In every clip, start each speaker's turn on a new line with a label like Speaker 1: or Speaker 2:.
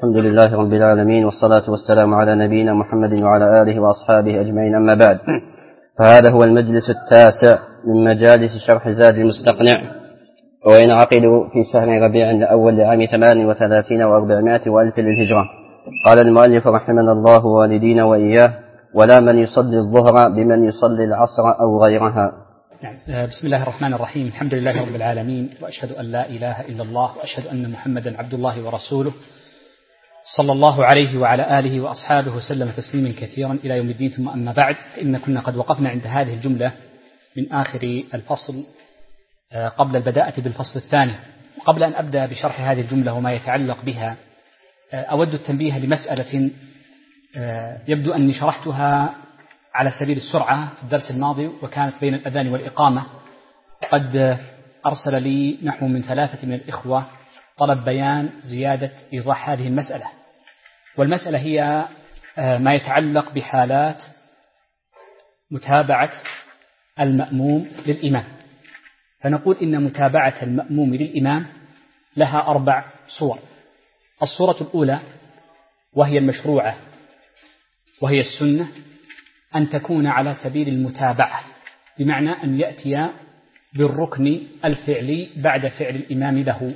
Speaker 1: الحمد لله رب العالمين، والصلاة والسلام على نبينا محمد وعلى آله وأصحابه أجمعين، أما بعد. فهذا هو المجلس التاسع من مجالس شرح زاد المستقنع، وينعقد في شهر ربيع الأول لعام 38 و400 وألف للهجرة. قال المؤلف رحمنا الله والدينا وإياه: ولا من يصلي الظهر بمن يصلي العصر أو غيرها.
Speaker 2: بسم الله الرحمن الرحيم. الحمد لله رب العالمين، وأشهد أن لا إله إلا الله، وأشهد أن محمدا عبد الله ورسوله، صلى الله عليه وعلى آله وأصحابه وسلم تسليما كثيرا إلى يوم الدين. ثم أما بعد، فإن كنا قد وقفنا عند هذه الجملة من آخر الفصل قبل البداءة بالفصل الثاني. قبل أن أبدأ بشرح هذه الجملة وما يتعلق بها، أود التنبيه لمسألة يبدو أني شرحتها على سبيل السرعة في الدرس الماضي، وكانت بين الأذان والإقامة. قد أرسل لي نحو من 3 من الإخوة طلب بيان زيادة إيضاح هذه المسألة، والمسألة هي ما يتعلق بحالات متابعة المأموم للإمام. فنقول إن متابعة المأموم للإمام لها 4 صور. الصورة الأولى وهي المشروعة وهي السنة، أن تكون على سبيل المتابعة، بمعنى أن يأتي بالركن الفعلي بعد فعل الإمام له.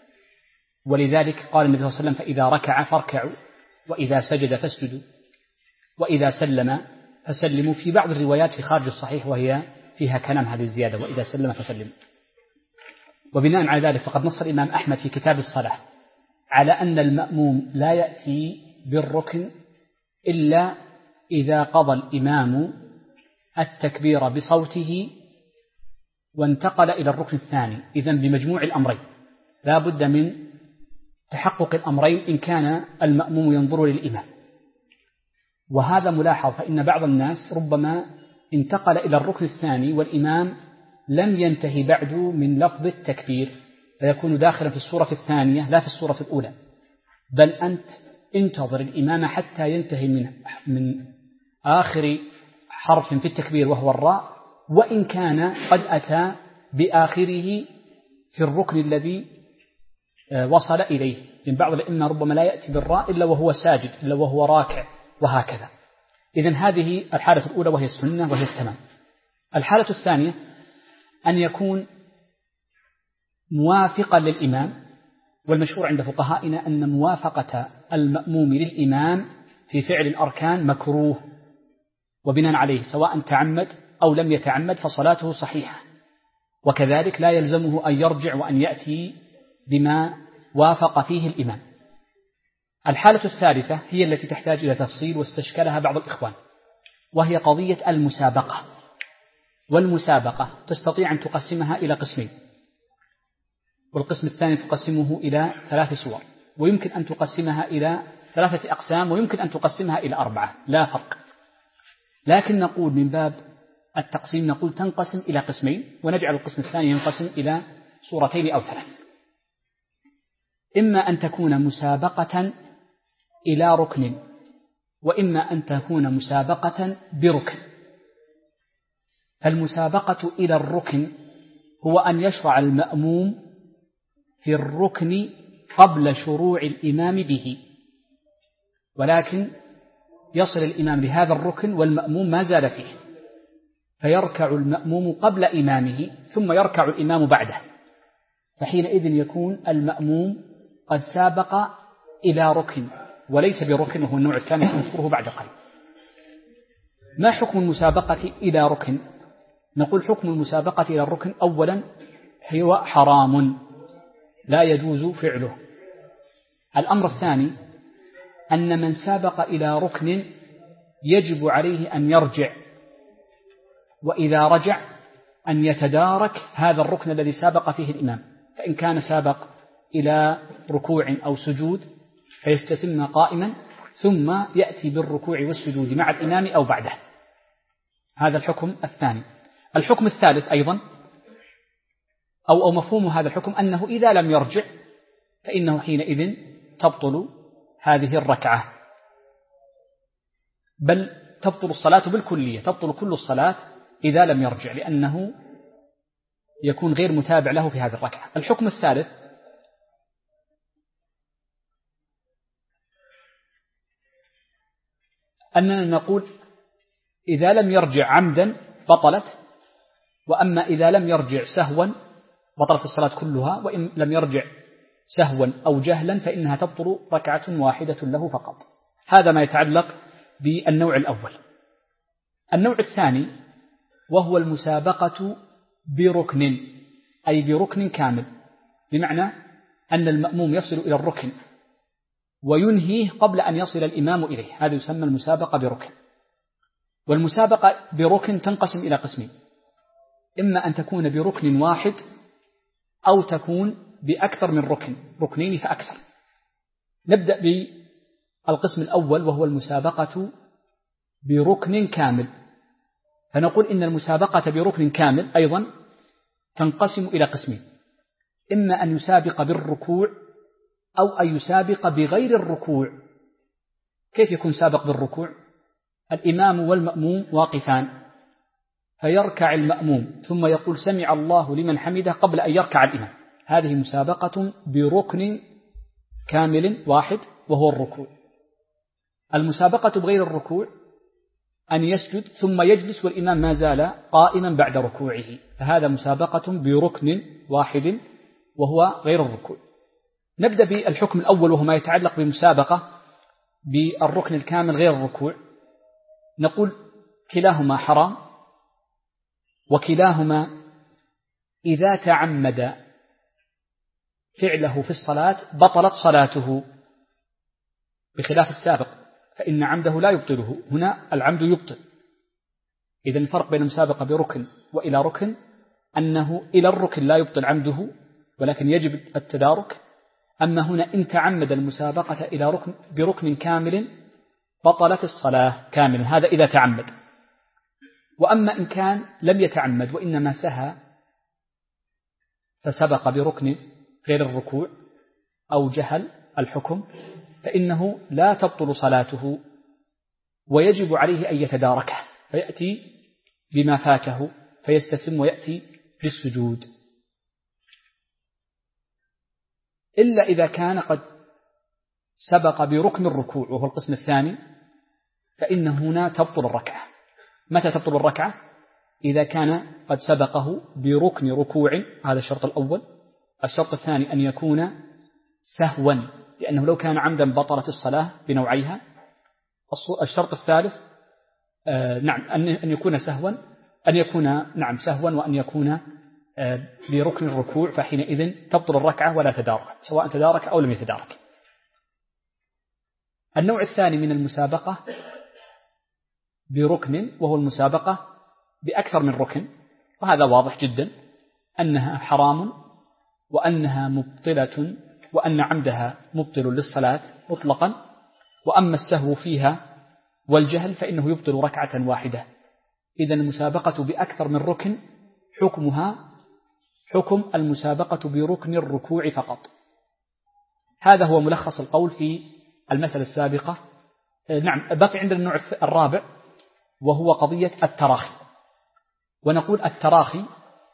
Speaker 2: ولذلك قال النبي صلى الله عليه وسلم: فإذا ركع فاركعوا، وإذا سجد فاسجدوا، وإذا سلم فسلموا. في بعض الروايات في خارج الصحيح وهي فيها كلام هذه الزيادة: وإذا سلم فسلموا. وبناء على ذلك فقد نص الإمام أحمد في كتاب الصلاة على أن المأموم لا يأتي بالركن إلا إذا قضى الإمام التكبير بصوته وانتقل إلى الركن الثاني. إذن بمجموع الأمرين لا بد من تحقق الأمرين إن كان المأموم ينظر للإمام. وهذا ملاحظ، فإن بعض الناس ربما انتقل إلى الركن الثاني والإمام لم ينتهي بعد من لفظ التكبير، فيكون داخلا في السورة الثانية لا في السورة الأولى، بل أنت انتظر الإمام حتى ينتهي من آخر حرف في التكبير وهو الراء، وإن كان قد أتى بآخره في الركن الذي وصل إليه. من بعض الأئمة ربما لا يأتي بالراء إلا وهو ساجد، إلا وهو راكع، وهكذا. إذن هذه الحالة الأولى وهي السنة وهي التمام. الحالة الثانية أن يكون موافقا للإمام، والمشهور عند فقهائنا أن موافقة المأموم للإمام في فعل الأركان مكروه، وبناء عليه سواء تعمد أو لم يتعمد فصلاته صحيحة، وكذلك لا يلزمه أن يرجع وأن يأتي بما وافق فيه الإمام. الحالة الثالثة هي التي تحتاج إلى تفصيل واستشكلها بعض الإخوان، وهي قضية المسابقة. والمسابقة تستطيع أن تقسمها إلى قسمين، والقسم الثاني تقسمه إلى 3 صور، ويمكن أن تقسمها إلى 3 أقسام، ويمكن أن تقسمها إلى 4، لا فرق. لكن نقول من باب التقسيم نقول تنقسم إلى قسمين، ونجعل القسم الثاني ينقسم إلى صورتين أو 3. إما أن تكون مسابقة إلى ركن، وإما أن تكون مسابقة بركن. فالمسابقة إلى الركن هو أن يشرع المأموم في الركن قبل شروع الإمام به، ولكن يصل الإمام لهذا الركن والمأموم ما زال فيه، فيركع المأموم قبل إمامه ثم يركع الإمام بعده، فحينئذ يكون المأموم قد سابق إلى ركن وليس بركن، وهو النوع الثاني سنذكره بعد قليل. ما حكم المسابقة إلى ركن؟ نقول حكم المسابقة إلى الركن أولا هو حرام لا يجوز فعله. الأمر الثاني أن من سابق إلى ركن يجب عليه أن يرجع، وإذا رجع أن يتدارك هذا الركن الذي سابق فيه الإمام، فإن كان سابق إلى ركوع أو سجود فيستتم قائما ثم يأتي بالركوع والسجود مع الإمام أو بعده. هذا الحكم الثاني. الحكم الثالث أيضا أو مفهوم هذا الحكم أنه إذا لم يرجع فإنه حينئذ تبطل هذه الركعة، بل تبطل الصلاة بالكلية، تبطل كل الصلاة إذا لم يرجع، لأنه يكون غير متابع له في هذه الركعة. الحكم الثالث أننا نقول إذا لم يرجع عمدا بطلت، وأما إذا لم يرجع سهوا بطلت الصلاة كلها، وإن لم يرجع سهوا أو جهلا فإنها تبطل ركعة واحدة له فقط. هذا ما يتعلق بالنوع الأول. النوع الثاني وهو المسابقة بركن، أي بركن كامل، بمعنى أن المأموم يصل إلى الركن وينهيه قبل أن يصل الإمام إليه، هذا يسمى المسابقة بركن. والمسابقة بركن تنقسم إلى قسمين، إما أن تكون بركن واحد أو تكون بأكثر من ركن، ركنين فأكثر. نبدأ بالقسم الأول وهو المسابقة بركن كامل. فنقول إن المسابقة بركن كامل أيضا تنقسم إلى قسمين، إما أن يسابق بالركوع أو أن يسابق بغير الركوع. كيف يكون سابق بالركوع؟ الإمام والمأموم واقفان، فيركع المأموم ثم يقول سمع الله لمن حمده قبل أن يركع الإمام، هذه مسابقة بركن كامل واحد وهو الركوع. المسابقة بغير الركوع أن يسجد ثم يجلس والإمام ما زال قائما بعد ركوعه، فهذا مسابقة بركن واحد وهو غير الركوع. نبدأ بالحكم الأول وهو ما يتعلق بمسابقة بالركن الكامل غير الركوع. نقول كلاهما حرام، وكلاهما إذا تعمد فعله في الصلاة بطلت صلاته، بخلاف السابق فإن عمده لا يبطله، هنا العمد يبطل. إذن الفرق بين المسابقة بركن وإلى ركن أنه إلى الركن لا يبطل عمده ولكن يجب التدارك، أما هنا إن تعمد المسابقة إلى بركن كامل بطلت الصلاة كاملا، هذا إذا تعمد. وأما إن كان لم يتعمد وإنما سهى فسبق بركن غير الركوع أو جهل الحكم، فإنه لا تبطل صلاته ويجب عليه أن يتداركه، فيأتي بما فاته فيستتم ويأتي بالسجود، إلا إذا كان قد سبق بركن الركوع وهو القسم الثاني، فإن هنا تبطل الركعة. متى تبطل الركعة؟ إذا كان قد سبقه بركن ركوع، هذا الشرط الأول. الشرط الثاني أن يكون سهوا، لأنه لو كان عمدا بطلت الصلاة بنوعيها. الشرط الثالث أن يكون سهوا، سهوا، وأن يكون بركن الركوع، فحينئذ تبطل الركعة ولا تدارك، سواء تدارك أو لم يتدارك. النوع الثاني من المسابقة بركن وهو المسابقة بأكثر من ركن، وهذا واضح جدا أنها حرام وأنها مبطلة وأن عمدها مبطل للصلاة مطلقا. وأما السهو فيها والجهل فإنه يبطل ركعة واحدة. إذن المسابقة بأكثر من ركن حكمها حكم المسابقة بركن الركوع فقط. هذا هو ملخص القول في المسألة السابقة. بقي عندنا النوع الرابع وهو قضية التراخي. ونقول التراخي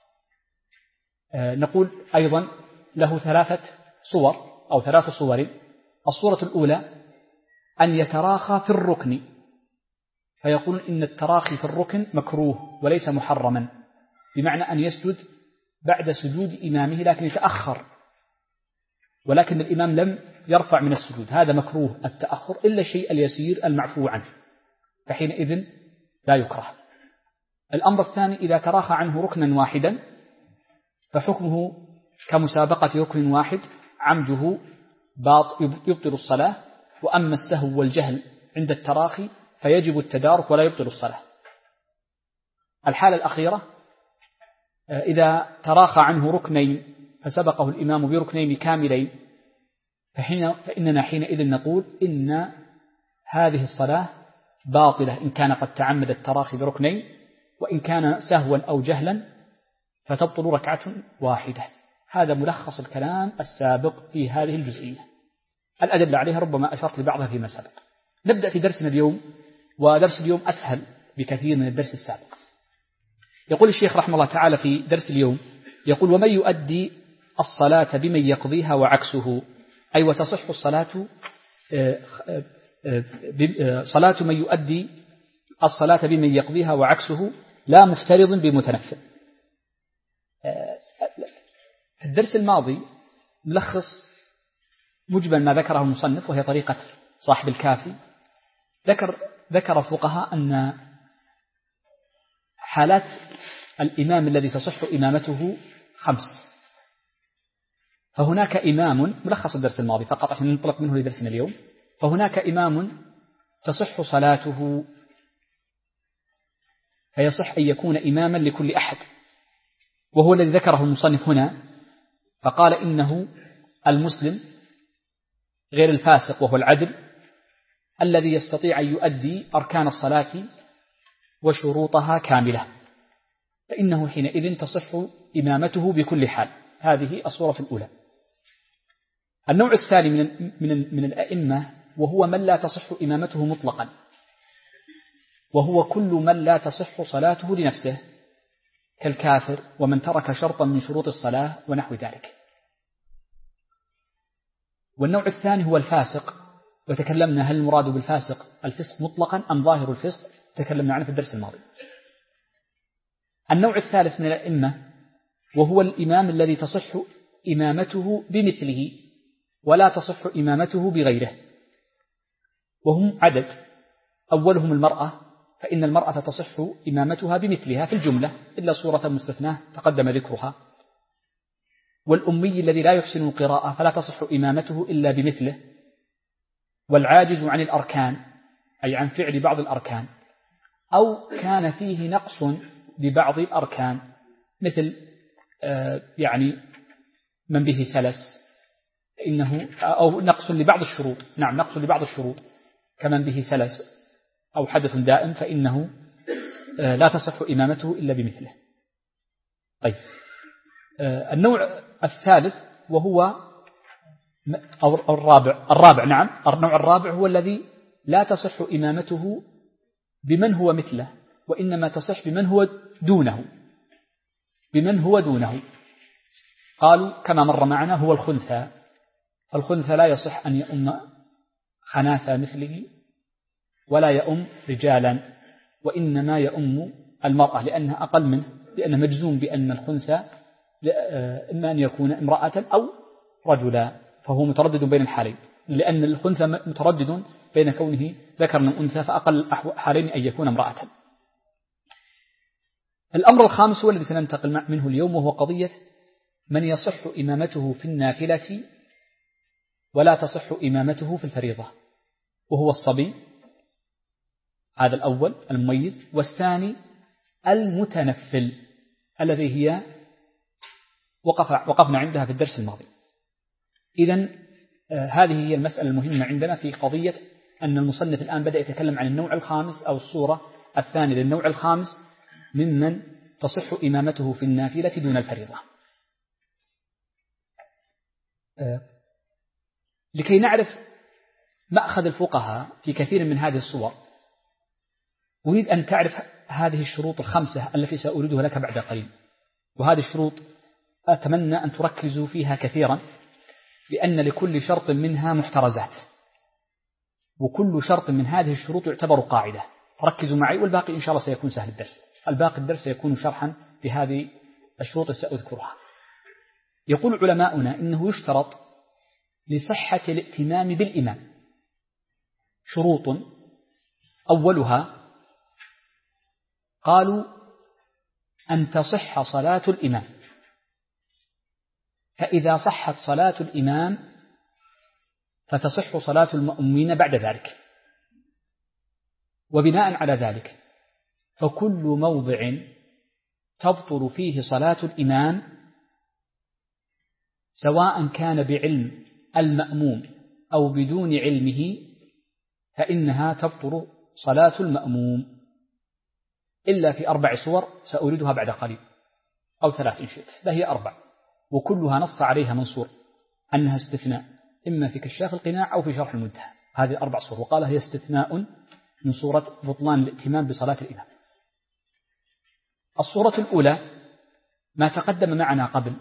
Speaker 2: نقول أيضا له ثلاث صور. الصورة الأولى أن يتراخى في الركن، فيقول إن التراخي في الركن مكروه وليس محرما، بمعنى أن يسجد بعد سجود إمامه لكن يتأخر، ولكن الإمام لم يرفع من السجود، هذا مكروه التأخر إلا الشيء اليسير المعفو عنه، فحينئذ لا يكره. الأمر الثاني إذا تراخى عنه ركنا واحدا فحكمه كمسابقة ركن واحد، عمده يبطل الصلاة. وأما السهو والجهل عند التراخي فيجب التدارك ولا يبطل الصلاة. الحالة الأخيرة إذا تراخى عنه ركنين فسبقه الإمام بركنين كاملين، فإننا حينئذ نقول إن هذه الصلاة باطلة إن كان قد تعمد التراخي بركنين، وإن كان سهوا أو جهلا فتبطل ركعة واحدة. هذا ملخص الكلام السابق في هذه الجزئية. الأدلة عليها ربما أشرت لبعضها فيما سبق. نبدأ في درسنا اليوم، ودرس اليوم أسهل بكثير من الدرس السابق. يقول الشيخ رحمه الله تعالى في درس اليوم، يقول ومن يؤدي الصلاة بمن يقضيها وعكسه، أي وتصح الصلاة صلاة من يؤدي الصلاة بمن يقضيها وعكسه لا مفترض بمتنفل. في الدرس الماضي نلخص مجمل ما ذكره المصنف، وهي طريقة صاحب الكافي. ذكر الفقهاء أن حالات الإمام الذي تصح إمامته 5. فهناك إمام، ملخص الدرس الماضي فقط عشان ننطلق منه لدرسنا اليوم، فهناك إمام تصح صلاته فيصح أن يكون إماما لكل أحد، وهو الذي ذكره المصنف هنا، فقال إنه المسلم غير الفاسق وهو العدل الذي يستطيع أن يؤدي أركان الصلاة وشروطها كاملة، فإنه حينئذ تصح إمامته بكل حال. هذه الصورة الأولى. النوع الثاني من الأئمة وهو من لا تصح إمامته مطلقا، وهو كل من لا تصح صلاته لنفسه كالكافر ومن ترك شرطا من شروط الصلاة ونحو ذلك. والنوع الثاني هو الفاسق، وتكلمنا هل المراد بالفاسق الفسق مطلقا أم ظاهر الفسق، تكلمنا عنه في الدرس الماضي. النوع الثالث من الأئمة وهو الإمام الذي تصح إمامته بمثله ولا تصح إمامته بغيره، وهم عدد. أولهم المرأة، فإن المرأة تصح إمامتها بمثلها في الجملة إلا صورة مستثناة تقدم ذكرها. والأمي الذي لا يحسن القراءة فلا تصح إمامته إلا بمثله. والعاجز عن الأركان، أي عن فعل بعض الأركان، أو كان فيه نقص ببعض الأركان، مثل يعني من به سلس إنه، أو نقص لبعض الشروط، نعم نقص لبعض الشروط كمن به سلس أو حدث دائم، فإنه لا تصح إمامته إلا بمثله. طيب، النوع الثالث وهو أو الرابع نعم، النوع الرابع هو الذي لا تصح إمامته بمن هو مثله، وإنما تصح بمن هو دونه. قالوا كما مر معنا هو الخنثى. الخنثى لا يصح أن يؤم خناثى مثله ولا يؤم رجالا، وإنما يؤم المرأة لأنها أقل منه، لأنه مجزوم بأن الخنثى إما أن يكون امرأة أو رجلا، فهو متردد بين الحالين، لأن الخنثى متردد بين كونه ذكر من أنثى، فأقل حالين أن يكون امرأة. الأمر الخامس هو الذي سننتقل منه اليوم، وهو قضية من يصح إمامته في النافلة ولا تصح إمامته في الفريضة، وهو الصبي، هذا الأول المميز. والثاني المتنفل الذي هي وقفنا عندها في الدرس الماضي. إذن هذه هي المسألة المهمة عندنا في قضية أن المصنف الآن بدأ يتكلم عن النوع الخامس أو الصورة الثانية للنوع الخامس ممن تصح إمامته في النافلة دون الفريضة. لكي نعرف مأخذ الفقهاء في كثير من هذه الصور، أريد أن تعرف هذه الشروط الخمسة التي سأوردها لك بعد قليل. وهذه الشروط أتمنى أن تركزوا فيها كثيرا، لأن لكل شرط منها محترزات، وكل شرط من هذه الشروط يعتبر قاعدة. ركزوا معي، والباقي إن شاء الله سيكون سهل الدرس. الدرس سيكون شرحا بهذه الشروط سأذكرها. يقول علماؤنا إنه يشترط لصحة الائتمام بالإمام شروط، أولها قالوا أن تصح صلاة الإمام، فإذا صحت صلاة الإمام فتصح صلاة المأمومين بعد ذلك. وبناء على ذلك فكل موضع تبطل فيه صلاة الإمام سواء كان بعلم المأموم أو بدون علمه فإنها تبطل صلاة المأموم، إلا في 4 صور سأريدها بعد قليل، أو 3 إن شئت، فهي 4، وكلها نص عليها منصور أنها استثناء، إما في كشاف القناع أو في شرح المنتهى. هذه 4 صور، وقال هي استثناء من صورة بطلان الائتمام بصلاة الإمام. الصورة الأولى ما تقدم معنا قبل،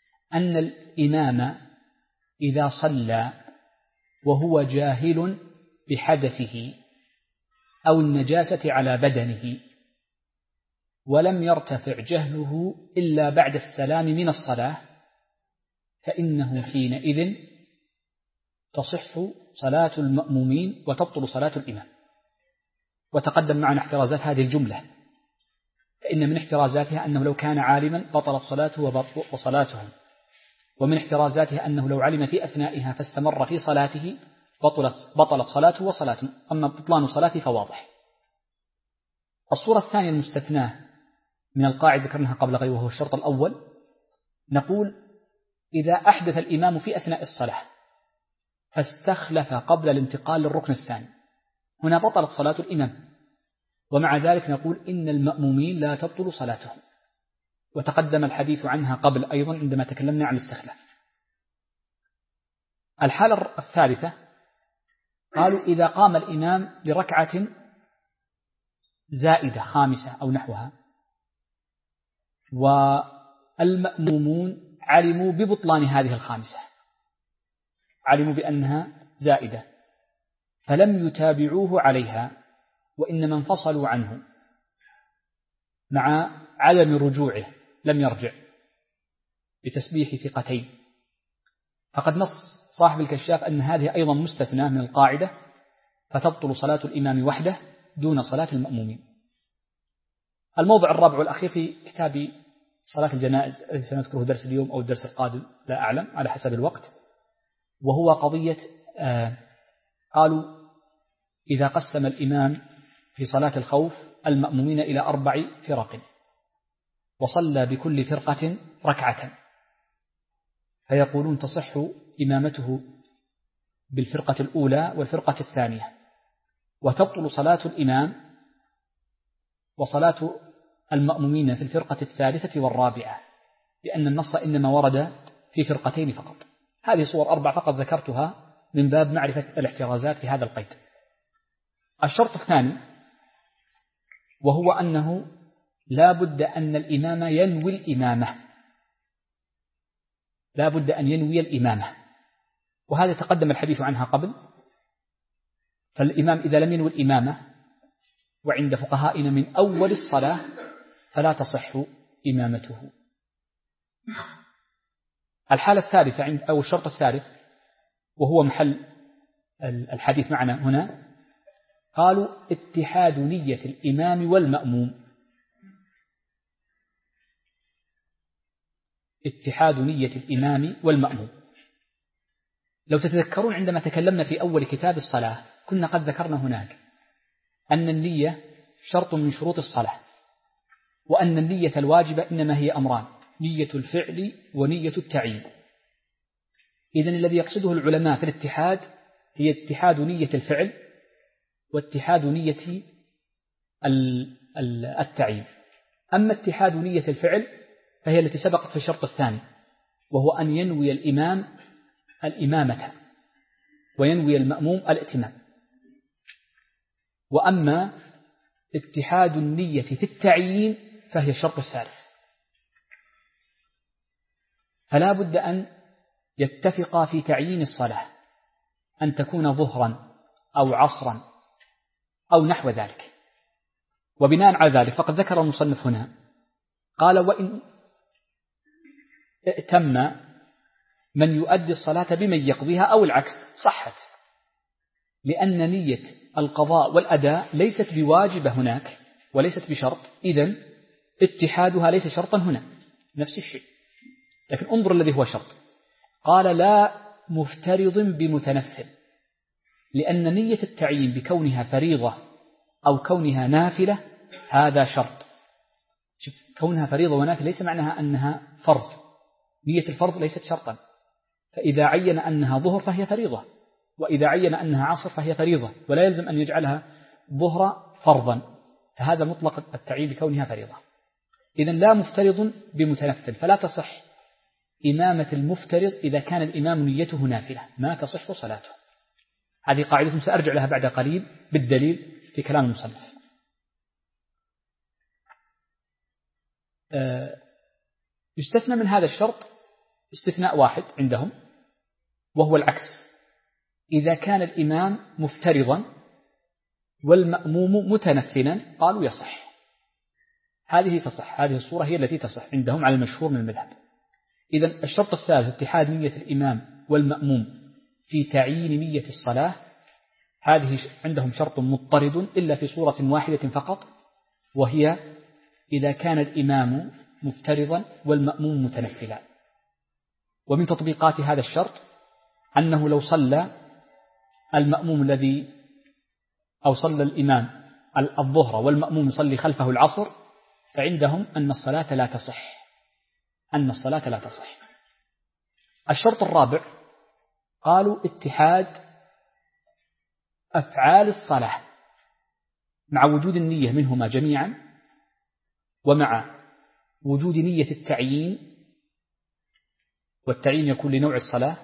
Speaker 2: أن الإمام إذا صلى وهو جاهل بحدثه أو النجاسة على بدنه ولم يرتفع جهله إلا بعد السلام من الصلاة فإنه حينئذ تصح صلاة المأمومين وتبطل صلاة الإمام. وتقدم معنا احترازات هذه الجملة، فإن من احترازاتها أنه لو كان عالما بطلت صلاته وصلاتهم، ومن احترازاتها أنه لو علم في أثنائها فاستمر في صلاته بطلت صلاته وصلاته، أما بطلان صلاته فواضح. الصورة الثانية المستثناة من القاعدة ذكرناها قبل غيره وهو الشرط الأول، نقول إذا أحدث الإمام في أثناء الصلاة فاستخلف قبل الانتقال للركن الثاني، هنا بطلت صلاة الإمام، ومع ذلك نقول إن المأمومين لا تبطل صلاتهم، وتقدم الحديث عنها قبل أيضا عندما تكلمنا عن الاستخلاف. الحالة الثالثة قالوا إذا قام الإمام لركعة زائدة خامسة أو نحوها والمأمومون علموا ببطلان هذه الخامسة، علموا بأنها زائدة فلم يتابعوه عليها وإنما انفصلوا عنه مع عدم رجوعه، لم يرجع بتسبيح ثقتين، فقد نص صاحب الكشاف أن هذه أيضا مستثنى من القاعدة فتبطل صلاة الإمام وحده دون صلاة المأمومين. الموضع الرابع والأخير في كتاب صلاة الجنائز الذي سنذكره درس اليوم أو الدرس القادم لا أعلم على حسب الوقت، وهو قضية قالوا إذا قسم الإمام في صلاة الخوف المأمومين إلى 4 فرق وصلى بكل فرقة ركعة، فيقولون تصح إمامته بالفرقة الأولى والفرقة الثانية، وتبطل صلاة الإمام وصلاة المأمومين في الفرقة الثالثة والرابعة، لأن النص إنما ورد في فرقتين فقط. هذه صور 4 فقط ذكرتها من باب معرفة الاحترازات في هذا القيد. الشرط الثاني وهو أنه لا بد أن الإمام ينوي الإمامة، لا بد أن ينوي الإمامة، وهذا تقدم الحديث عنها قبل. فالإمام إذا لم ينوي الإمامة وعند فقهائنا من أول الصلاة فلا تصح إمامته. الحالة الثالثة أو الشرط الثالث وهو محل الحديث معنا هنا، قالوا اتحاد نية الإمام والمأموم، اتحاد نية الإمام والمأموم. لو تتذكرون عندما تكلمنا في أول كتاب الصلاة كنا قد ذكرنا هناك أن النية شرط من شروط الصلاة، وأن النية الواجبة إنما هي أمران، نية الفعل ونية التعيين. إذن الذي يقصده العلماء في الاتحاد هي اتحاد نية الفعل واتحاد نية التعيين. أما اتحاد نية الفعل فهي التي سبقت في الشرط الثاني، وهو أن ينوي الإمام الإمامة وينوي المأموم الائتمام. وأما اتحاد النية في التعيين فهي الشرط الثالث، فلا بد أن يتفقا في تعيين الصلاة، أن تكون ظهرا أو عصرا أو نحو ذلك. وبناء على ذلك فقد ذكر المصنف هنا قال وإن ائتم من يؤدي الصلاة بمن يقضيها أو العكس صحت، لأن نية القضاء والأداء ليست بواجبة هناك وليست بشرط، إذن اتحادها ليس شرطا هنا نفس الشيء. لكن انظر الذي هو شرط، قال لا مفترض بمتنفل، لأن نية التعيين بكونها فريضة أو كونها نافلة هذا شرط. كونها فريضة ونافلة ليس معناها أنها فرض، نية الفرض ليست شرطا، فإذا عين أنها ظهر فهي فريضة، وإذا عين أنها عصر فهي فريضة، ولا يلزم أن يجعلها ظهر فرضا، فهذا مطلق التعيين بكونها فريضة. إذن لا مفترض بمتنفل، فلا تصح إمامة المفترض إذا كان الإمام نيته نافلة، ما تصح صلاته. هذه قاعدة سأرجع لها بعد قليل بالدليل في كلام المصنف. يستثنى من هذا الشرط استثناء واحد عندهم وهو العكس، إذا كان الإمام مفترضا والمأموم متنفلا قالوا يصح. هذه تصح، هذه الصورة هي التي تصح عندهم على المشهور من المذهب. إذن الشرط الثالث اتحاد نية الإمام والمأموم في تعيين نية الصلاة، هذه عندهم شرط مضطرد إلا في صورة واحدة فقط، وهي إذا كان الإمام مفترضا والمأموم متنفلا. ومن تطبيقات هذا الشرط أنه لو صلى المأموم أو صلى الإمام الظهر والمأموم يصلي خلفه العصر، فعندهم أن الصلاة لا تصح. الشرط الرابع قالوا اتحاد أفعال الصلاة مع وجود النية منهما جميعا، ومع وجود نية التعيين، والتعيين يكون لنوع الصلاة،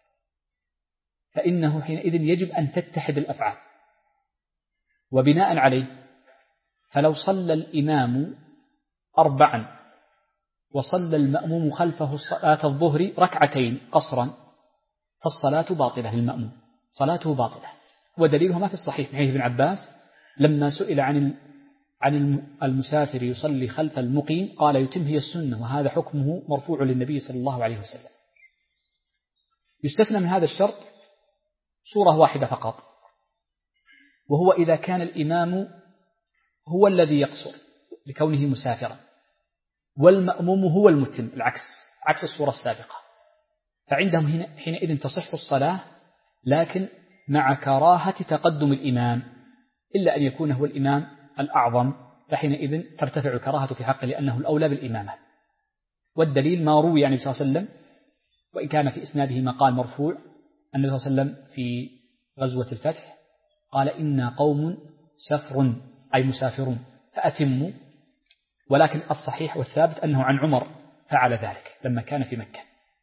Speaker 2: فإنه حينئذ يجب أن تتحد الأفعال. وبناء عليه فلو صلى الإمام 4 وصلى المأموم خلفه صلاة الظهر 2 قصرا فالصلاة باطلة للمأموم، صلاته باطلة. ودليلها ما في الصحيح من حديث ابن عباس لما سئل عن المسافر يصلي خلف المقيم قال يتم هي السنة، وهذا حكمه مرفوع للنبي صلى الله عليه وسلم. يستثنى من هذا الشرط صورة واحدة فقط، وهو إذا كان الإمام هو الذي يقصر لكونه مسافرا والمأموم هو المتم، عكس الصورة السابقة، فعندهم حينئذ تصح الصلاة لكن مع كراهة تقدم الإمام، إلا أن يكون هو الإمام الأعظم، فحينئذ ترتفع الكراهة في حقه لأنه الأولى بالإمامة. والدليل ما روي عن النبي صلى الله عليه وسلم، وإن كان في إسناده مقال مرفوع، النبي صلى الله عليه وسلم في غزوة الفتح قال إنا قوم سفر أي مسافرون فأتموا، ولكن الصحيح والثابت أنه عن عمر فعل ذلك لما كان في مكة.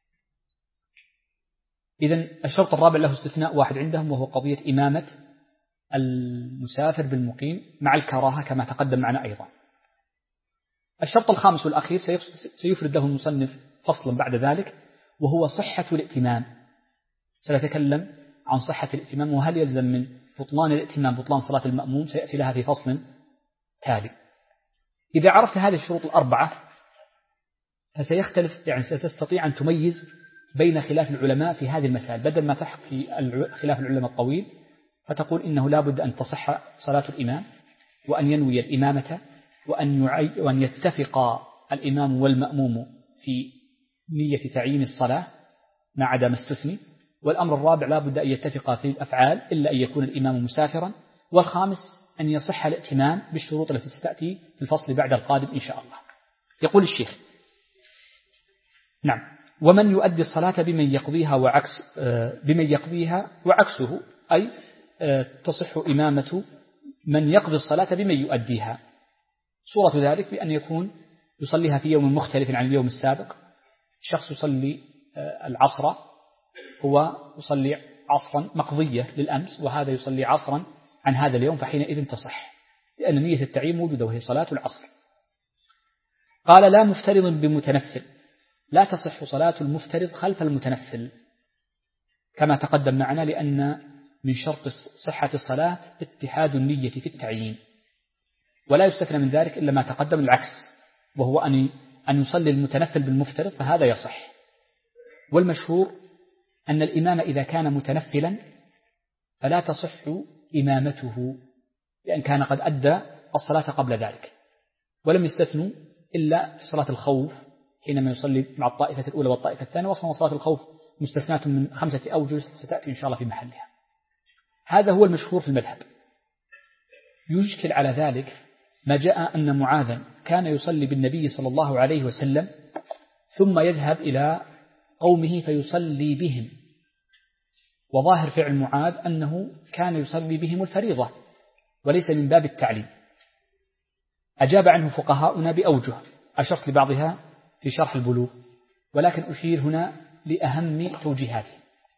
Speaker 2: إذن الشرط الرابع له استثناء واحد عندهم، وهو قضية إمامة المسافر بالمقيم مع الكراهة كما تقدم معنا أيضا. الشرط الخامس والأخير سيفرد له المصنف فصلا بعد ذلك، وهو صحة الائتمام. سنتكلم عن صحة الائتمام وهل يلزم من بطلان الائتمام بطلان صلاة المأموم، سيأتي لها في فصل تالي. إذا عرفت هذه الشروط الأربعة فسيختلف، يعني ستستطيع أن تميز بين خلاف العلماء في هذه المسائل، بدل ما تحكي خلاف العلماء الطويل فتقول إنه لا بد أن تصح صلاة الإمام وأن ينوي الإمامة وأن يتفق الإمام والمأموم في نية تعيين الصلاة ما عدا ما استثني. والأمر الرابع لا بد أن يتفق في الأفعال إلا أن يكون الإمام مسافرا. والخامس أن يصح الائتمام بالشروط التي ستأتي في الفصل بعد القادم إن شاء الله. يقول الشيخ: نعم، ومن يؤدي الصلاة بمن يقضيها وعكسه، أي تصح إمامة من يقضي الصلاة بمن يؤديها. صورة ذلك بأن يكون يصليها في يوم مختلف عن اليوم السابق. شخص يصلي العصر، هو يصلي عصرا مقضية للأمس، وهذا يصلي عصرا عن هذا اليوم، فحينئذ تصح لأن نية التعيين موجودة وهي صلاة العصر. قال: لا مفترض بمتنفل، لا تصح صلاة المفترض خلف المتنفل كما تقدم معنا، لأن من شرط صحة الصلاة اتحاد النية في التعيين، ولا يستثنى من ذلك إلا ما تقدم العكس، وهو أن يصلي المتنفل بالمفترض، فهذا يصح. والمشهور أن الإمام إذا كان متنفلا فلا تصح إمامته، لأن كان قد أدى الصلاة قبل ذلك. ولم يستثنوا إلا في صلاة الخوف حينما يصلي مع الطائفة الأولى والطائفة الثانية، وصلا صلاة الخوف مستثناة من 5 أوجه ستأتي إن شاء الله في محلها. هذا هو المشهور في المذهب. يشكل على ذلك ما جاء أن معاذا كان يصلي بالنبي صلى الله عليه وسلم ثم يذهب إلى قومه فيصلي بهم، وظاهر فعل معاذ أنه كان يصلي بهم الفريضة وليس من باب التعليم. أجاب عنه فقهاؤنا بأوجه أشرت لبعضها في شرح البلوغ، ولكن أشير هنا لأهم توجيهاتهم.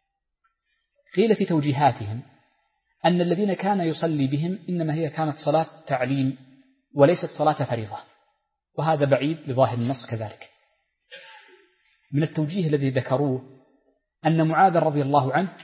Speaker 2: قيل في توجيهاتهم أن الذين كان يصلي بهم إنما هي كانت صلاة تعليم وليست صلاة فريضة، وهذا بعيد لظاهر النص كذلك. من التوجيه الذي ذكروه أن معاذ رضي الله عنه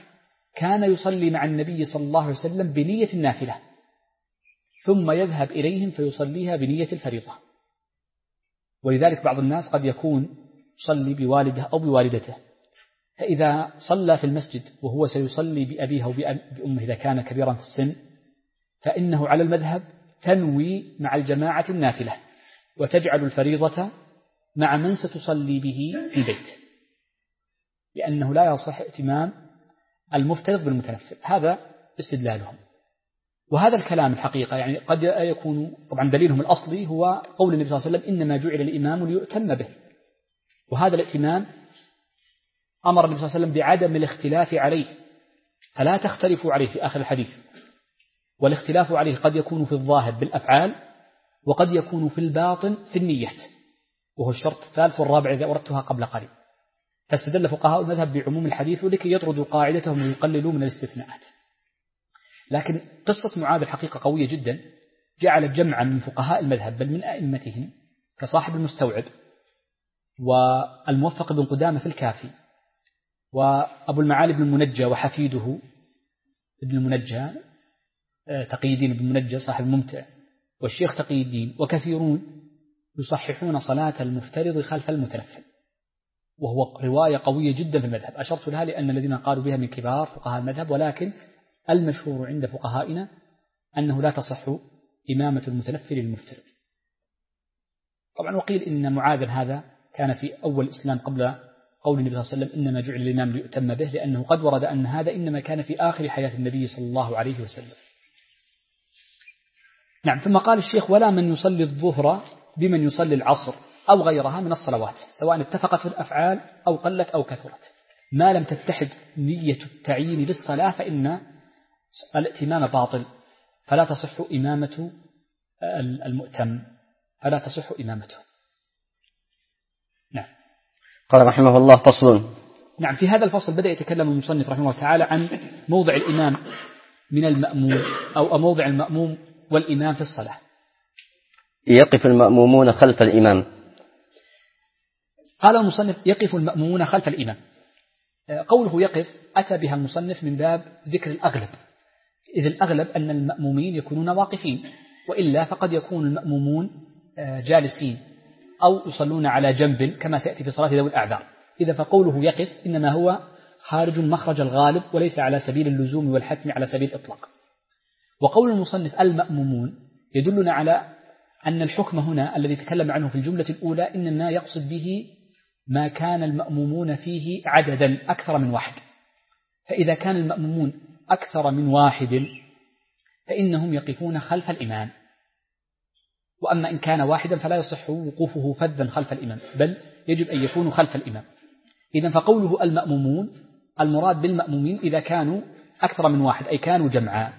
Speaker 2: كان يصلي مع النبي صلى الله عليه وسلم بنية النافلة ثم يذهب إليهم فيصليها بنية الفريضة. ولذلك بعض الناس قد يكون يصلي بوالده أو بوالدته، فإذا صلى في المسجد وهو سيصلي بأبيه أو بأمه إذا كان كبيرا في السن، فإنه على المذهب تنوي مع الجماعة النافلة وتجعل الفريضة مع من ستصلي به في البيت، لأنه لا يصح ائتمام المفترض بالمتنفل. هذا استدلالهم. وهذا الكلام الحقيقة يعني قد يكون طبعا دليلهم الأصلي هو قول النبي صلى الله عليه وسلم إنما جعل الإمام ليؤتم به، وهذا الائتمام أمر النبي صلى الله عليه وسلم بعدم الاختلاف عليه، فلا تختلفوا عليه في آخر الحديث. والاختلاف عليه قد يكون في الظاهر بالأفعال وقد يكون في الباطن في النية، وهو الشرط الثالث والرابع إذا أردتها قبل قليل. فاستدل فقهاء المذهب بعموم الحديث ولكي يطردوا قاعدتهم ويقللوا من الاستثناءات. لكن قصة معاذ الحقيقة قوية جدا، جعلت جمعا من فقهاء المذهب بل من أئمتهم كصاحب المستوعب والموفق بن قدامة في الكافي وأبو المعالي بن المنجى وحفيده ابن المنجى تقي الدين بن المنجى صاحب الممتع والشيخ تقي الدين، وكثيرون يصححون صلاة المفترض خلف المتنفل، وهو رواية قوية جدا في المذهب. أشرت لها لأن الذين قالوا بها من كبار فقهاء المذهب، ولكن المشهور عند فقهائنا أنه لا تصح إمامة المتنفل للمفترض. طبعا وقيل إن معاذ هذا كان في أول الإسلام قبل قول النبي صلى الله عليه وسلم إنما جعل الإمام ليؤتم به، لأنه قد ورد أن هذا إنما كان في آخر حياة النبي صلى الله عليه وسلم. نعم. ثم قال الشيخ: ولا من يصلي الظهر بمن يصلي العصر أو غيرها من الصلوات، سواء اتفقت في الأفعال أو قلت أو كثرت، ما لم تتحد نية التعيين للصلاة فإن الائتمام باطل، فلا تصح إمامة المؤتم، فلا تصح إمامته. نعم.
Speaker 1: قال رحمه الله: فصل.
Speaker 2: نعم. في هذا الفصل بدأ يتكلم المصنف رحمه الله تعالى عن موضع الإمام من المأموم أو موضع المأموم والإمام في الصلاة.
Speaker 1: يقف المأمومون خلف الإمام.
Speaker 2: قال المصنف: يقف المأمومون خلف الإمام. قوله يقف أتى بها المصنف من باب ذكر الأغلب، إذ الأغلب أن المأمومين يكونون واقفين، وإلا فقد يكون المأمومون جالسين أو يصلون على جنب كما سيأتي في صلاة ذوي الأعذار. إذا فقوله يقف إنما هو خارج مخرج الغالب وليس على سبيل اللزوم والحتم على سبيل الإطلاق. وقول المصنف المأمومون يدلنا على أن الحكم هنا الذي تكلم عنه في الجملة الأولى إنما يقصد به ما كان المأمومون فيه عددا أكثر من واحد، فإذا كان المأمومون أكثر من واحد فإنهم يقفون خلف الإمام، وأما إن كان واحدا فلا يصح وقوفه فذا خلف الإمام، بل يجب أن يكونوا خلف الإمام. إذن فقوله المأمومون المراد بالمأمومين إذا كانوا أكثر من واحد أي كانوا جمعا.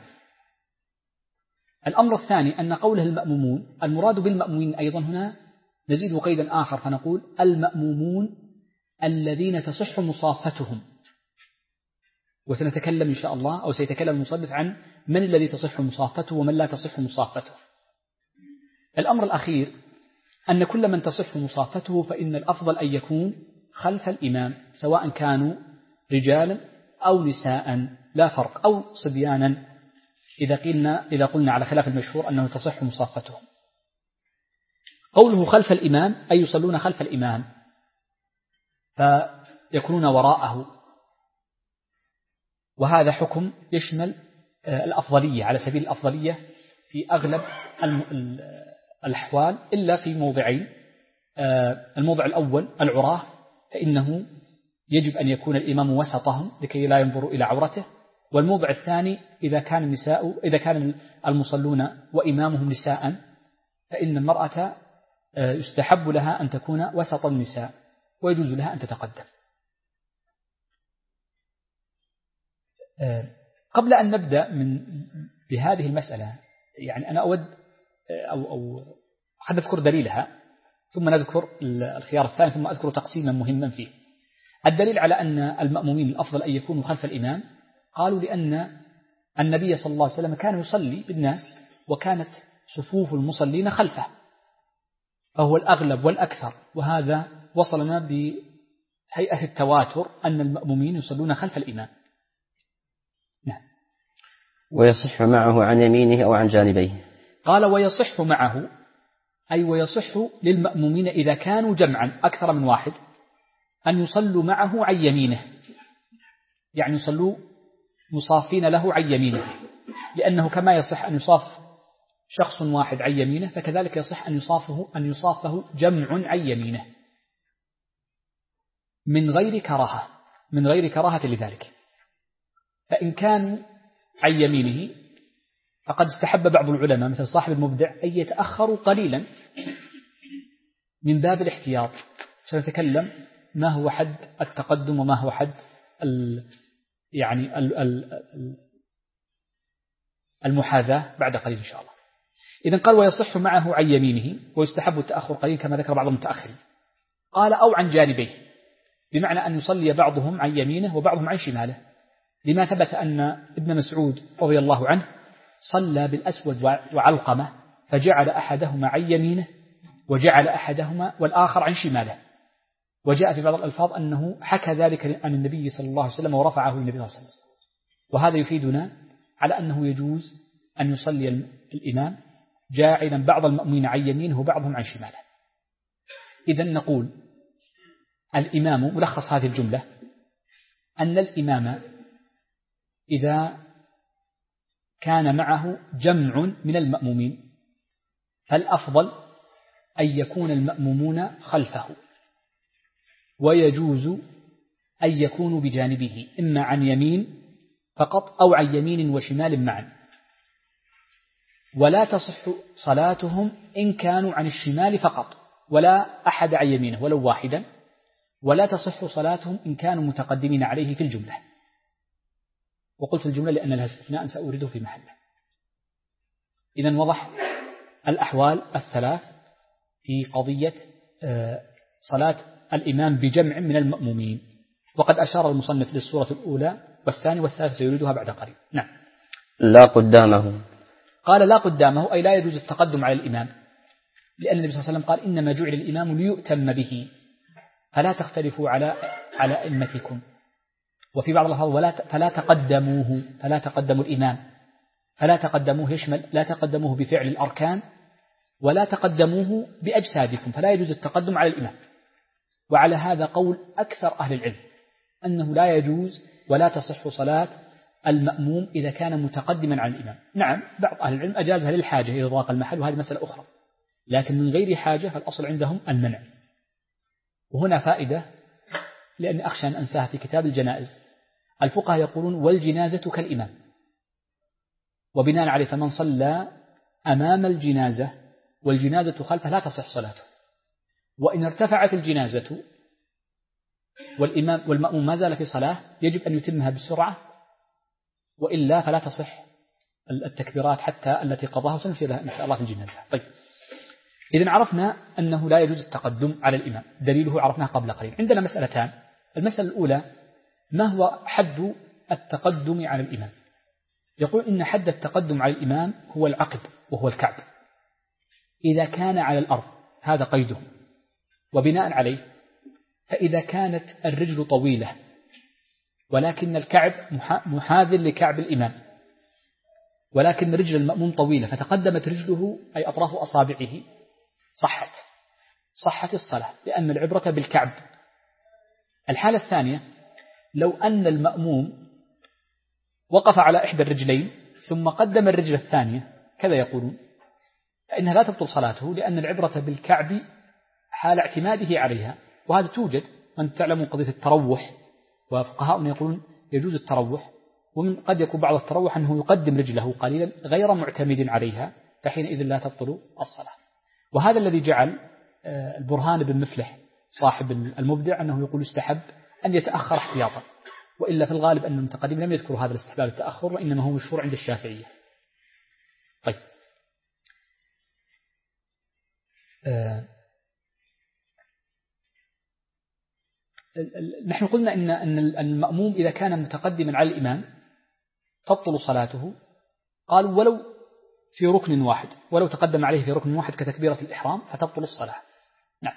Speaker 2: الأمر الثاني أن قوله المأمومون المراد بالمأمومين أيضا هنا نزيد قيدا آخر فنقول المأمومون الذين تصح مصافتهم، وسنتكلم إن شاء الله أو سيتكلم المصنف عن من الذي تصح مصافته ومن لا تصح مصافته. الأمر الأخير أن كل من تصح مصافته فإن الأفضل أن يكون خلف الإمام، سواء كانوا رجالا أو نساء لا فرق، أو صبيانا إذا قلنا على خلاف المشهور أنه تصح مصافتهم. قوله خلف الإمام أي يصلون خلف الإمام فيكونون وراءه، وهذا حكم يشمل الأفضلية على سبيل الأفضلية في أغلب الأحوال إلا في موضعين. الموضع الأول العراة، فإنه يجب أن يكون الإمام وسطهم لكي لا ينظروا إلى عورته. والموضع الثاني إذا كان المصلون وإمامهم نساء فإن المرأة يستحب لها أن تكون وسط النساء ويجوز لها أن تتقدم. قبل أن نبدأ بهذه المسألة يعني أنا أود أو أحب أذكر دليلها ثم نذكر الخيار الثاني ثم أذكر تقسيما مهما فيه. الدليل على أن المأمومين الأفضل أن يكونوا خلف الإمام قالوا لأن النبي صلى الله عليه وسلم كان يصلي بالناس وكانت صفوف المصلين خلفه، فهو الأغلب والأكثر، وهذا وصلنا بهيئة التواتر أن المأمومين يصلون خلف الإمام.
Speaker 1: ويصح معه عن يمينه أو عن جانبيه.
Speaker 2: قال ويصح معه أي ويصح للمأمومين إذا كانوا جمعا أكثر من واحد أن يصلوا معه عن يمينه، يعني يصلوا مصافين له عن يمينه، لأنه كما يصح أن يصاف شخص واحد عن يمينه فكذلك يصح أن يصافه جمع عن يمينه من غير كراهة لذلك. فإن كان عن يمينه فقد استحب بعض العلماء مثل صاحب المبدع أن يتأخروا قليلا من باب الاحتياط. سنتكلم ما هو حد التقدم وما هو حد المحاذاة بعد قليل إن شاء الله. إذن قال ويصح معه عن يمينه ويستحب التأخر قليل كما ذكر بعض المتأخرين. قال أو عن جانبيه، بمعنى أن يصلي بعضهم عن يمينه وبعضهم عن شماله، لما ثبت أن ابن مسعود رضي الله عنه صلى بالأسود وعلقمة فجعل أحدهما عن يمينه وجعل أحدهما والآخر عن شماله، وجاء في بعض الألفاظ أنه حكى ذلك عن النبي صلى الله عليه وسلم ورفعه للنبي صلى الله عليه وسلم. وهذا يفيدنا على أنه يجوز أن يصلي الإمام جاعلا بعض المأمومين عن يمينه وبعضهم عن شماله. إذن نقول الإمام، ملخص هذه الجملة أن الإمام إذا كان معه جمع من المأمومين فالأفضل أن يكون المأمومون خلفه، ويجوز أن يكونوا بجانبه إما عن يمين فقط أو عن يمين وشمال معا، ولا تصح صلاتهم إن كانوا عن الشمال فقط ولا أحد عن يمينه ولو واحدا، ولا تصح صلاتهم إن كانوا متقدمين عليه في الجملة. وقلت الجملة لأن لها استثناء سأورده في محله. إذن وضح الأحوال الثلاث في قضية صلاة الإمام بجمع من المأمومين، وقد أشار المصنف للصورة الأولى والثانية والثالثة سيريدها بعد قليل. نعم.
Speaker 1: لا قدامه، قال
Speaker 2: لا قدامه أي لا يجوز التقدم على الإمام، لأن النبي صلى الله عليه وسلم قال إنما جعل الإمام ليؤتم به فلا تختلفوا على أئمتكم. وفي بعض الألفاظ فلا تقدموا الإمام، فلا تقدموه يشمل لا تقدموه بفعل الأركان ولا تقدموه بأجسادكم، فلا يجوز التقدم على الإمام. وعلى هذا قول أكثر أهل العلم أنه لا يجوز ولا تصح صلاة المأموم إذا كان متقدما على الإمام. نعم بعض أهل العلم أجازها للحاجة إذا ضاق المحل، وهذه مسألة أخرى، لكن من غير حاجة فالأصل عندهم المنع. وهنا فائدة لأني أخشى أن أنساها في كتاب الجنائز. الفقهاء يقولون والجنازة كالإمام، وبناء عليه فمن صلى أمام الجنازة والجنازة خلفه لا تصح صلاته، وإن ارتفعت الجنازة والمأموم ما زال في صلاة يجب أن يتمها بسرعة، وإلا فلا تصح التكبيرات حتى التي قضاها، وسنشير لها إن شاء الله في الجنازة. طيب، إذن عرفنا أنه لا يجوز التقدم على الإمام، دليله عرفناه قبل قليل. عندنا مسألتان. المسألة الأولى ما هو حد التقدم على الإمام؟ يقول إن حد التقدم على الإمام هو العقب وهو الكعب إذا كان على الأرض، هذا قيده. وبناء عليه فإذا كانت الرجل طويلة ولكن الكعب محاذ لكعب الإمام، ولكن رجل المأموم طويلة فتقدمت رجله أي أطراف أصابعه، صحت الصلاة، لأن العبرة بالكعب. الحالة الثانية لو أن المأموم وقف على إحدى الرجلين ثم قدم الرجل الثانية كذا يقولون، فإنها لا تبطل صلاته، لأن العبرة بالكعب حال اعتماده عليها. وهذا توجد، من تعلمون قضية التروح، وفقهاؤنا يقولون يجوز التروح، ومن قد يكون بعض التروح أنه يقدم رجله قليلا غير معتمد عليها، فحينئذ لا تبطل الصلاة. وهذا الذي جعل البرهان بن مفلح صاحب المبدع أنه يقول يستحب أن يتأخر احتياطا، وإلا في الغالب أن المتقدم لم يذكروا هذا الاستحباب التأخر، وإنما هو مشهور عند الشافعية. طيب، نحن قلنا أن المأموم إذا كان متقدما على الإمام تبطل صلاته. قالوا ولو في ركن واحد، ولو تقدم عليه في ركن واحد كتكبيرة الإحرام فتبطل الصلاة. نعم.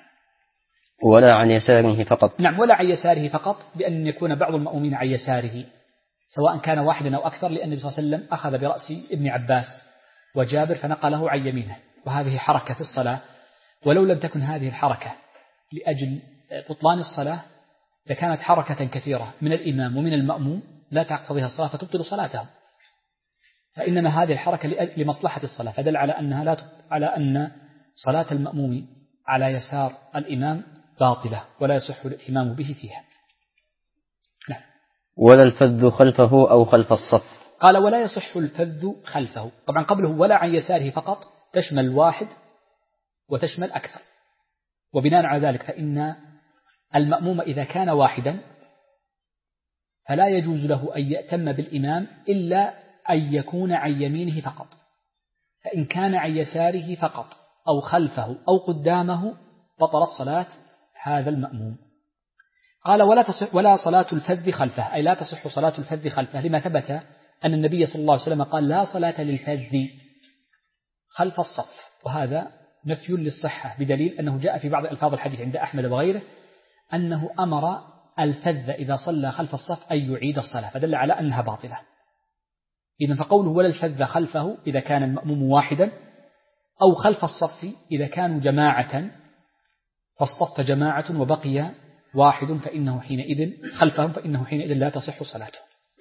Speaker 1: ولا عن يساره فقط.
Speaker 2: نعم، ولا عن يساره فقط، بأن يكون بعض المأمومين عن يساره سواء كان واحدا أو أكثر، لأن النبي صلى الله عليه وسلم أخذ برأس ابن عباس وجابر فنقله عن يمينه، وهذه حركة في الصلاة، ولو لم تكن هذه الحركة لأجل بطلان الصلاة لكانت حركة كثيرة من الإمام ومن المأموم لا تقتضيها الصلاة فتبطل صلاتهم، فإنما هذه الحركة لمصلحة الصلاة، فدل على أن صلاة المأموم على يسار الإمام باطلة ولا يصح الائتمام به فيها. نعم.
Speaker 1: ولا الفذ خلفه أو خلف الصف.
Speaker 2: قال ولا يصح الفذ خلفه، طبعا قبله ولا عن يساره فقط تشمل واحد وتشمل أكثر، وبناء على ذلك فإن المأموم إذا كان واحدا فلا يجوز له أن يأتم بالإمام إلا أن يكون عن يمينه فقط، فإن كان عن يساره فقط أو خلفه أو قدامه بطلت صلاة هذا المأموم. قال ولا صلاة الفذ خلفه، أي لا تصح صلاة الفذ خلفه، لما ثبت أن النبي صلى الله عليه وسلم قال لا صلاة للفذ خلف الصف، وهذا نفي للصحة بدليل أنه جاء في بعض ألفاظ الحديث عند أحمد وغيره أنه أمر الفذ إذا صلى خلف الصف أن يعيد الصلاة، فدل على أنها باطلة. إذن فقوله ولا الفذ خلفه إذا كان المأموم واحدا، أو خلف الصف إذا كانوا جماعة فاصطف جماعة وبقي واحد فإنه حينئذ خلفهم فإنه حينئذ لا تصح صلاته.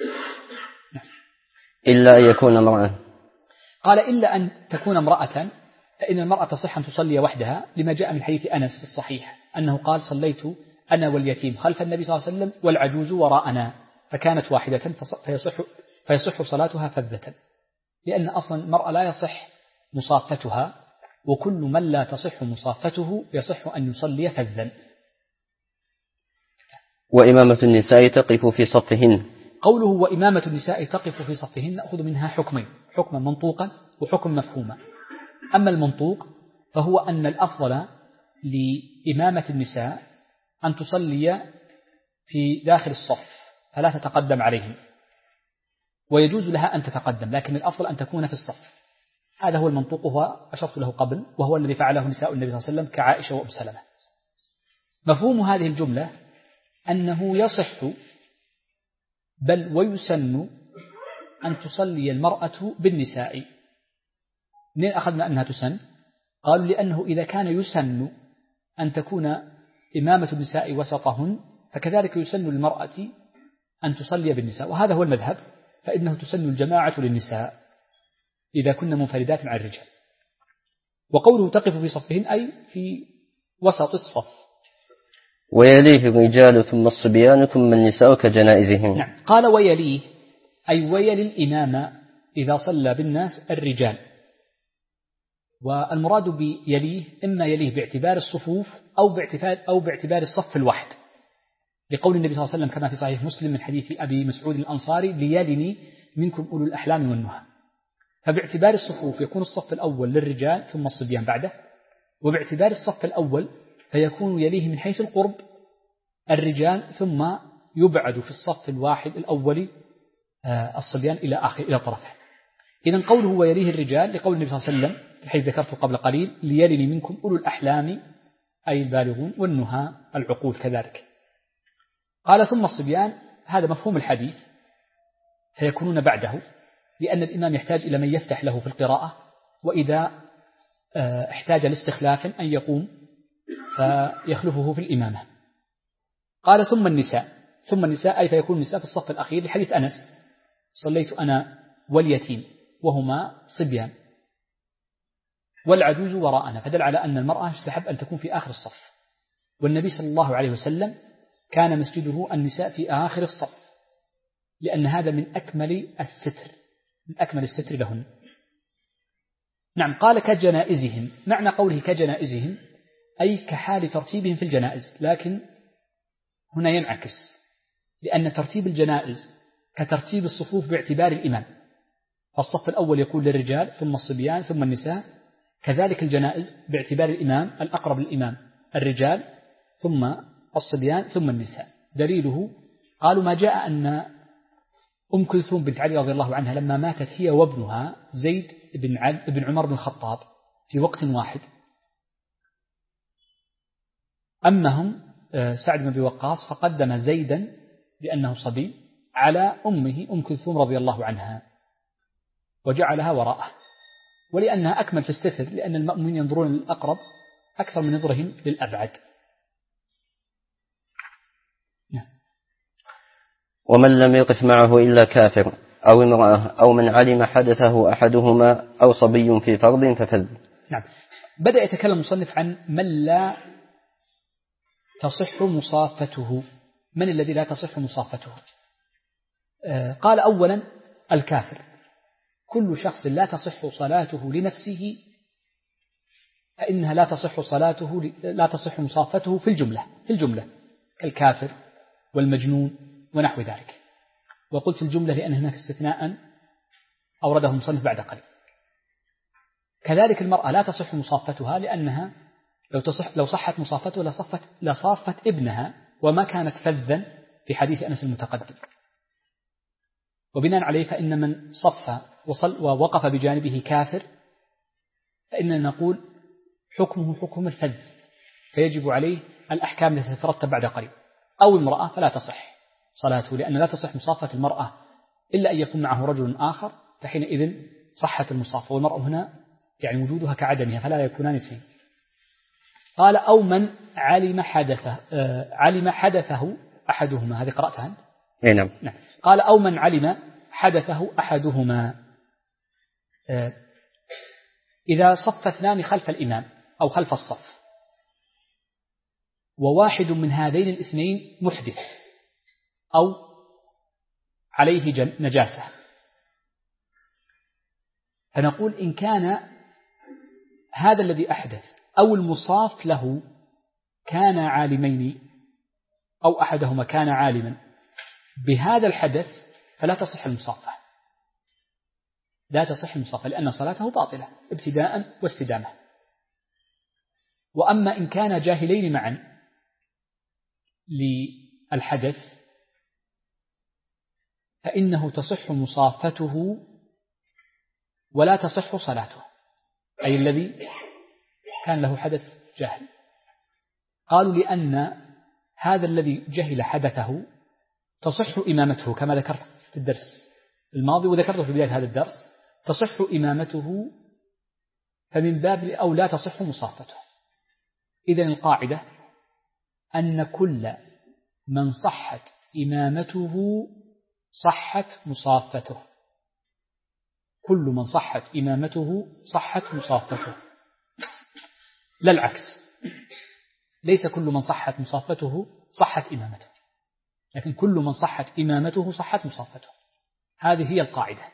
Speaker 1: إلا أن يكون امرأة.
Speaker 2: قال إلا أن تكون امرأة، فإن المرأة تصح أن تصلي وحدها، لما جاء من حديث أنس في الصحيح أنه قال صليت أنا واليتيم خلف النبي صلى الله عليه وسلم والعجوز وراءنا، فكانت واحدة فيصح صلاتها فذة، لأن أصلا المرأة لا يصح مصافتها، وكل من لا تصح مصافته يصح أن يصلي فذا.
Speaker 1: وإمامة النساء تقف في صفهن.
Speaker 2: قوله وإمامة النساء تقف في صفهن نأخذ منها حكمين، حكما منطوقا وحكم مفهوما. أما المنطوق فهو أن الأفضل لإمامة النساء أن تصلي في داخل الصف فلا تتقدم عليهم، ويجوز لها أن تتقدم لكن الأفضل أن تكون في الصف. هذا هو المنطوق، وهو أشرت له قبل، وهو الذي فعله نساء النبي صلى الله عليه وسلم كعائشة وأم سلمة. مفهوم هذه الجملة أنه يصح بل ويسن أن تصلي المرأة بالنساء. منين أخذنا أنها تسن؟ قالوا لأنه إذا كان يسن أن تكون إمامة النساء وسطهن فكذلك يسن للمرأة أن تصلي بالنساء، وهذا هو المذهب، فإنه تسن الجماعة للنساء إذا كنا منفردات عن الرجال. وقوله تقف في صفهن أي في وسط الصف.
Speaker 1: ويليه الرجال ثم الصبيان ثم النساء كجنائزهم.
Speaker 2: نعم. قال ويليه أي ويلي الإمام إذا صلى بالناس الرجال، والمراد بيليه إما يليه باعتبار الصفوف أو باعتبار الصف الواحد، لقول النبي صلى الله عليه وسلم كما في صحيح مسلم من حديث أبي مسعود الأنصاري ليلني منكم أولو الأحلام والنهى. فباعتبار الصفوف يكون الصف الأول للرجال ثم الصبيان بعده، وباعتبار الصف الأول فيكون يليه من حيث القرب الرجال ثم يبعد في الصف الواحد الأول الصبيان إلى طرفه. إذن قوله ويليه الرجال لقول النبي صلى الله عليه وسلم حيث ذكرته قبل قليل ليلني منكم أولو الأحلام أي البالغون والنهى العقول كذلك. قال ثم الصبيان، هذا مفهوم الحديث، فيكونون بعده، لأن الإمام يحتاج إلى من يفتح له في القراءة، وإذا احتاج لاستخلاف أن يقوم فيخلفه في الإمامة. قال ثم النساء أي فيكون النساء في الصف الأخير لحديث أنس صليت أنا واليتيم وهما صبيان والعجوز وراءنا، فدل على أن المرأة يستحب أن تكون في آخر الصف، والنبي صلى الله عليه وسلم كان مسجده النساء في آخر الصف، لأن هذا من أكمل الستر لهن. نعم. قال كجنائزهم، معنى قوله كجنائزهم أي كحال ترتيبهم في الجنائز، لكن هنا ينعكس، لأن ترتيب الجنائز كترتيب الصفوف باعتبار الإمام، فالصف الأول يكون للرجال ثم الصبيان ثم النساء، كذلك الجنائز باعتبار الإمام الأقرب للإمام الرجال ثم الصبيان ثم النساء. دليله قالوا ما جاء أن أم كلثوم بنت علي رضي الله عنها لما ماتت هي وابنها زيد بن عمر بن الخطاب في وقت واحد، أمهم سعد بن أبي وقاص فقدم زيدا لأنه صبي على أمه أم كلثوم رضي الله عنها وجعلها وراءه، ولأنها أكمل في الستر، لأن المأمومين ينظرون للأقرب أكثر من نظرهم للأبعد.
Speaker 1: ومن لم يقف معه إلا كافر أو امرأة أو من علم حدثه أحدهما أو صبي في فرض ففذ.
Speaker 2: نعم. بدأ يتكلم المصنف عن من لا تصح مصافته. من الذي لا تصح مصافته؟ قال أولا الكافر، كل شخص لا تصح صلاته لنفسه فإنها لا تصح مصافته في الجملة كالكافر والمجنون ونحو ذلك. وقلت الجملة لأن هناك استثناء أورده المصنف بعد قليل. كذلك المرأة لا تصح مصافتها، لأنها لو صحت مصافته لصافت ابنها، وما كانت فذا في حديث أنس المتقدم. وبناء عليه فإن من صف ووقف بجانبه كافر فإننا نقول حكمه حكم الفذ، فيجب عليه الأحكام التي تترتب بعد قليل. أو المرأة فلا تصح صلاته، لأن لا تصح مصافة المرأة إلا أن يكون معه رجل آخر، فحينئذ صحت المصافة، والمرأة هنا يعني وجودها كعدمها فلا يكونان اثنين. قال أو من علم حدثه أحدهما. هذه قرأتها أنت؟
Speaker 1: نعم.
Speaker 2: قال أو من علم حدثه أحدهما. إذا صف اثنان خلف الإمام أو خلف الصف وواحد من هذين الاثنين محدث أو عليه نجاسة، فنقول إن كان هذا الذي أحدث أو المصاف له كان عالمين أو أحدهما كان عالما بهذا الحدث فلا تصح المصافة، لأن صلاته باطلة ابتداء واستدامة. وأما إن كان جاهلين معا للحدث فإنه تصح مصافته ولا تصح صلاته، أي الذي كان له حدث جهل. قالوا لأن هذا الذي جهل حدثه تصح إمامته، كما ذكرت في الدرس الماضي وذكرته في بداية هذا الدرس، تصح إمامته، فمن باب أولى تصح مصافته. إذن القاعدة أن كل من صحت إمامته صحت مصافته، كل من صحت إمامته صحت مصافته، لا العكس. ليس كل من صحت مصافته صحت إمامته، لكن كل من صحت إمامته صحت مصافته. هذه هي القاعدة،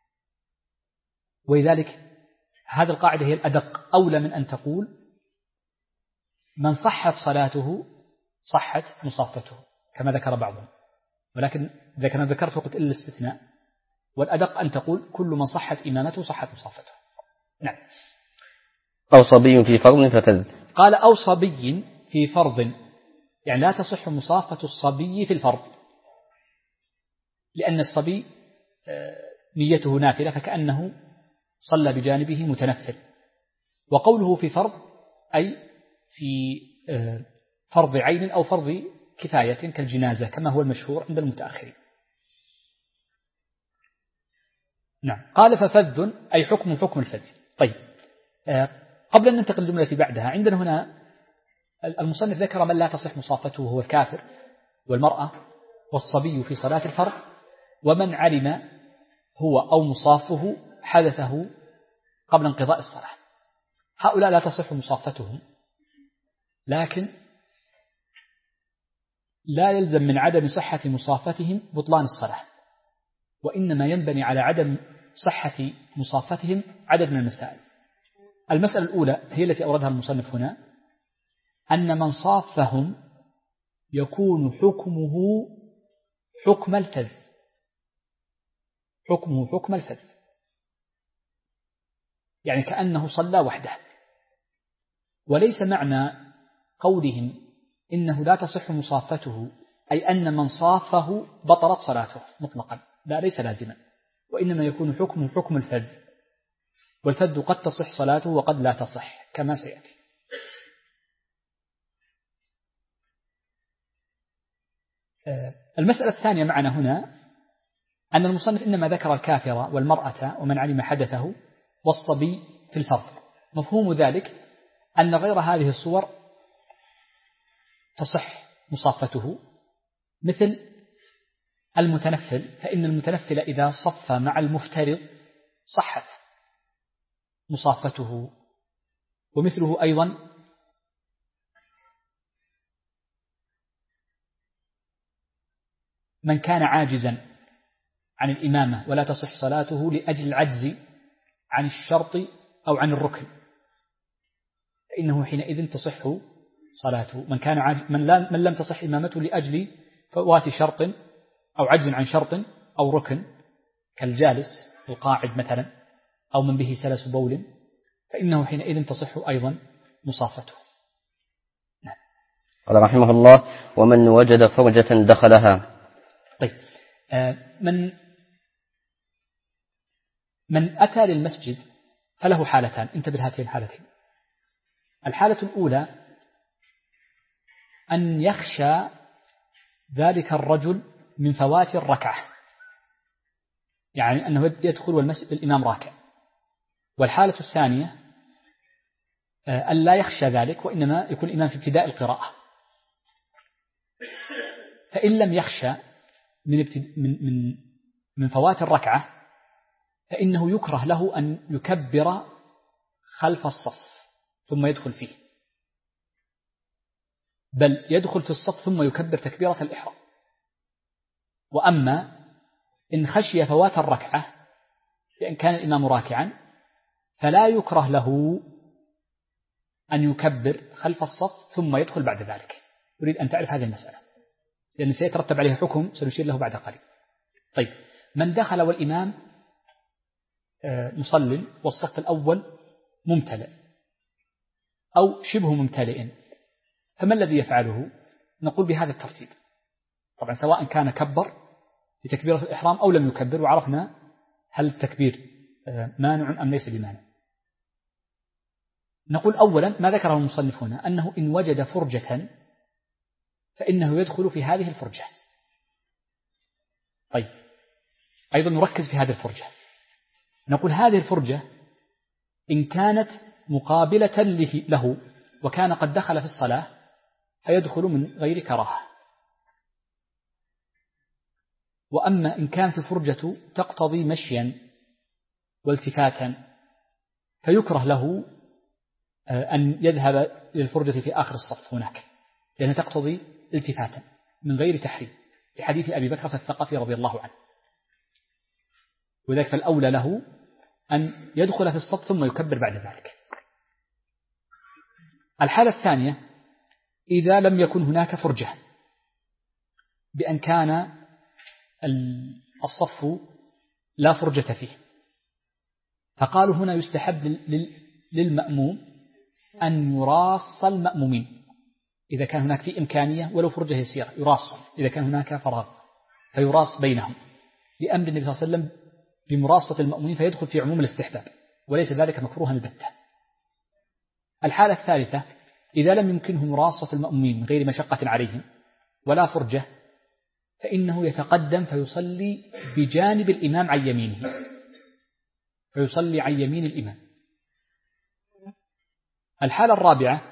Speaker 2: ولذلك هذه القاعدة هي الأدق، أولى من أن تقول من صحت صلاته صحت مصافته كما ذكر بعضهم، ولكن إذا كان ذكرت وقت إلا الاستثناء، والأدق أن تقول كل من صحت إمامته صحت مصافته. نعم.
Speaker 1: أو صبي في فرض ففذ.
Speaker 2: قال أو صبي في فرض، يعني لا تصح مصافة الصبي في الفرض، لأن الصبي نيته نافلة فكأنه صلى بجانبه متنفل. وقوله في فرض أي في فرض عين أو فرض كفاية كالجنازة كما هو المشهور عند المتأخرين. نعم. قال ففذ أي حكم الفذ. طيب، قبل أن ننتقل للجملة التي بعدها، عندنا هنا المصنف ذكر من لا تصح مصافته وهو الكافر والمرأة والصبي في صلاة الفرض، ومن علم هو أو مصافه حدثه قبل انقضاء الصلاة. هؤلاء لا تصح مصافتهم، لكن لا يلزم من عدم صحة مصافتهم بطلان الصلاة، وإنما ينبني على عدم صحة مصافتهم عدد من المسائل. المسألة الأولى هي التي أوردها المصنف هنا، أن من صافهم يكون حكمه حكم الفذ، حكمه حكم الفذ، يعني كأنه صلى وحده. وليس معنى قولهم إنه لا تصح مصافته أي أن من صافه بطلت صلاته مطلقا، لا، ليس لازما، وإنما يكون حكمه حكم الفذ، والفذ قد تصح صلاته وقد لا تصح كما سيأتي. المسألة الثانية معنا هنا أن المصنف إنما ذكر الكافر والمرأة ومن علم حدثه والصبي في الفرض. مفهوم ذلك أن غير هذه الصور تصح مصافته، مثل المتنفل، فإن المتنفل إذا صف مع المفترض صحت مصافته. ومثله أيضا من كان عاجزا عن الإمامة ولا تصح صلاته لأجل العجز عن الشرط أو عن الركن، فإنه حينئذ تصح صلاته. من كان من لم تصح إمامته لأجل فوات شرط أو عجز عن شرط أو ركن كالجالس القاعد مثلا، أو من به سلس بول، فإنه حينئذ تصح أيضا مصافته.
Speaker 1: نعم. قال رحمه الله: ومن وجد فرجة دخلها.
Speaker 2: طيب، من أتى للمسجد فله حالتان، انتبه لهاتين الحالتين. الحالة الأولى أن يخشى ذلك الرجل من فوات الركعة، يعني أنه يدخل والإمام راكع. والحالة الثانية أن لا يخشى ذلك، وإنما يكون الإمام في ابتداء القراءة. فإن لم يخشى من فوات الركعة فإنه يكره له أن يكبر خلف الصف ثم يدخل فيه، بل يدخل في الصف ثم يكبر تكبيرة الإحرام. وأما إن خشي فوات الركعة لأن كان الإمام راكعا فلا يكره له أن يكبر خلف الصف ثم يدخل بعد ذلك. أريد أن تعرف هذه المسألة لأن سيترتب عليها حكم سنشير له بعد قليل. طيب، من دخل والإمام مصل والصف الأول ممتلئ أو شبه ممتلئ، فما الذي يفعله؟ نقول بهذا الترتيب. طبعا سواء كان كبر لتكبيرة الإحرام أو لم يكبر، وعرفنا هل التكبير مانع أم ليس بمانع. نقول أولا ما ذكره المصنف هنا أنه إن وجد فرجة فإنه يدخل في هذه الفرجة. طيب، أيضا نركز في هذه الفرجة. نقول هذه الفرجة إن كانت مقابلة له وكان قد دخل في الصلاة فيدخل من غير كراهة. وأما إن كانت الفرجة تقتضي مشيا والتفاتا فيكره له أن يذهب للفرجة في آخر الصف هناك، لأنها تقتضي التفاتا من غير تحريم، لحديث أبي بكر الثقفي رضي الله عنه. وذلك فالأولى له أن يدخل في الصف ثم يكبر بعد ذلك. الحالة الثانية إذا لم يكن هناك فرجة، بأن كان الصف لا فرجة فيه، فقالوا هنا يستحب للمأموم أن يراص المأمومين إذا كان هناك في إمكانية ولو فرجة يسيرة، يراص إذا كان هناك فراغ فيراص بينهم، لأمر النبي صلى الله عليه وسلم بمراصة المأمومين، فيدخل في عموم الاستحباب وليس ذلك مكروها البتة. الحالة الثالثة إذا لم يمكنه مراصة المأمومين من غير مشقة عليهم ولا فرجة فإنه يتقدم فيصلي بجانب الإمام عن يمينه، فيصلي عن يمين الإمام. الحالة الرابعة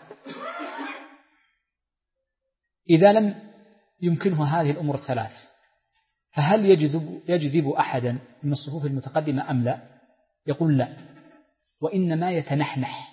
Speaker 2: إذا لم يمكنه هذه الأمور الثلاث فهل يجذب أحدا من الصفوف المتقدمة أم لا؟ يقول لا، وإنما يتنحنح.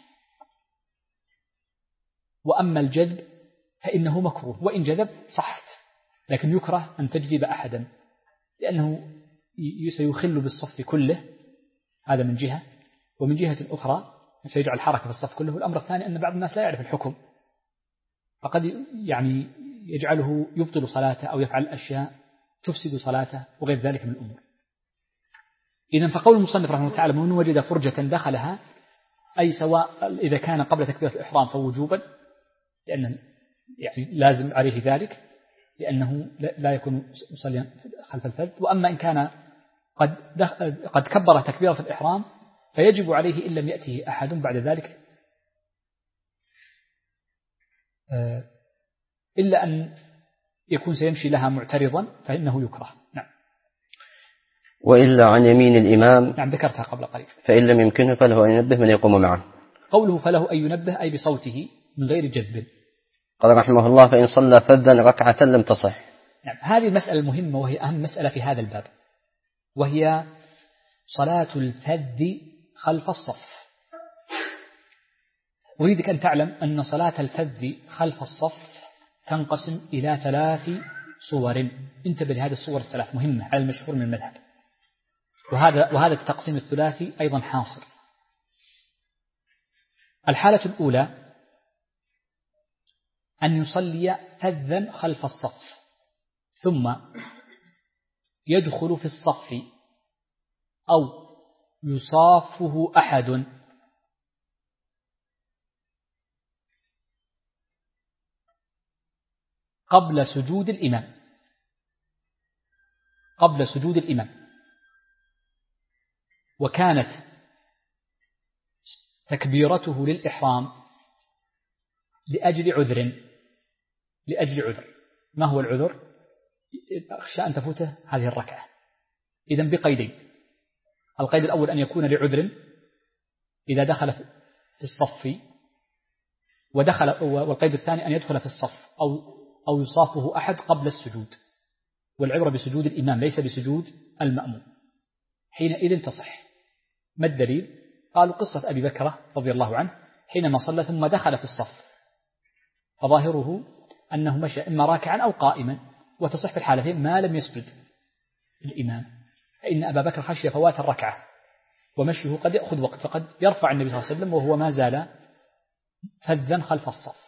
Speaker 2: وأما الجذب فإنه مكروه، وإن جذب صحت، لكن يكره أن تجذب أحدا لأنه سيخل بالصف كله، هذا من جهة. ومن جهة أخرى سيجعل حركة في الصف كله. والأمر الثاني أن بعض الناس لا يعرف الحكم، فقد يعني يجعله يبطل صلاته أو يفعل أشياء تفسد صلاته وغير ذلك من الأمور. إذن فقول المصنف رحمه الله تعالى من وجد فرجة دخلها، أي سواء إذا كان قبل تكبيرة الإحرام فوجوبا لأن يعني لازم عليه ذلك لأنه لا يكون مصليا خلف الفرد. وأما إن كان قد كبر تكبيرة الإحرام فيجب عليه إن لم يأته أحد بعد ذلك إلا أن يكون سيمشي لها معترضا فإنه يكره. نعم.
Speaker 1: وإلا عن يمين الإمام.
Speaker 2: نعم ذكرتها قبل قليل.
Speaker 1: فإن لم يمكنه فله أن ينبه من يقوم معه.
Speaker 2: قوله فله أن ينبه أي بصوته من غير جذب.
Speaker 1: قال رحمه الله فإن صلى فذا ركعة لم تصح.
Speaker 2: نعم هذه المسألة المهمة وهي أهم مسألة في هذا الباب، وهي صلاة الفذ خلف الصف. أريدك أن تعلم أن صلاة الفذ خلف الصف تنقسم إلى 3 صور. انتبه لهذه الصور ال3 مهمة على المشهور من المذهب، وهذا التقسيم الثلاثي أيضا حاصل. الحالة الأولى أن يصلي فذا خلف الصف ثم يدخل في الصف أو يصافه أحد قبل سجود الإمام، وكانت تكبيرته للإحرام لأجل عذر. ما هو العذر؟ أخشى أن تفوته هذه الركعة. إذن بقيدين: القيد الأول أن يكون لعذر إذا دخل في الصف والقيد الثاني أن يدخل في الصف أو يصافه أحد قبل السجود، والعبرة بسجود الإمام ليس بسجود المأموم. حينئذ تصح. ما الدليل؟ قالوا قصة أبي بكر رضي الله عنه حينما صلى ثم دخل في الصف، فظاهره أنه مشى إما راكعا أو قائما، وتصح في الحالتين ما لم يسجد الإمام، فإن أبا بكر خشي فوات الركعة ومشيه قد يأخذ وقت، فقد يرفع النبي صلى الله عليه وسلم وهو ما زال فذا خلف الصف.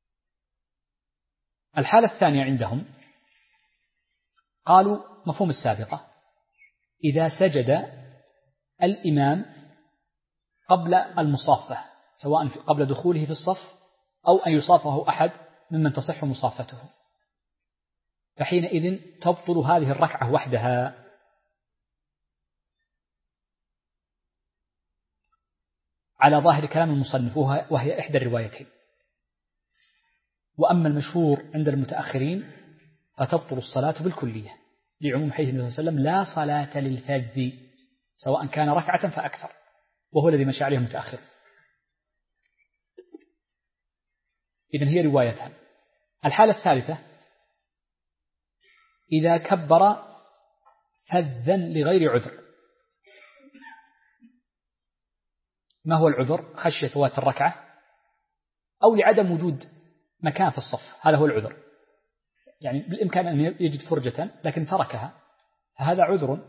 Speaker 2: الحالة الثانية عندهم قالوا مفهوم السابقة: إذا سجد الإمام قبل المصافة، سواء قبل دخوله في الصف أو أن يصافه أحد ممن تصح مصافته، فحينئذ تبطل هذه الركعة وحدها. على ظاهر كلام المصنف وهي إحدى الروايتين. وأما المشهور عند المتأخرين فتبطل الصلاة بالكلية، لعموم حديث النبي صلى الله عليه وسلم: لا صلاة للفذ، سواء كان ركعة فأكثر، وهو الذي مشى عليه المتأخر. إذن هي روايتان. الحالة الثالثة: إذا كبر فذا لغير عذر. ما هو العذر؟ خشية فوات الركعة أو لعدم وجود مكان في الصف، هذا هو العذر. يعني بالإمكان أن يجد فرجة لكن تركها، فهذا عذر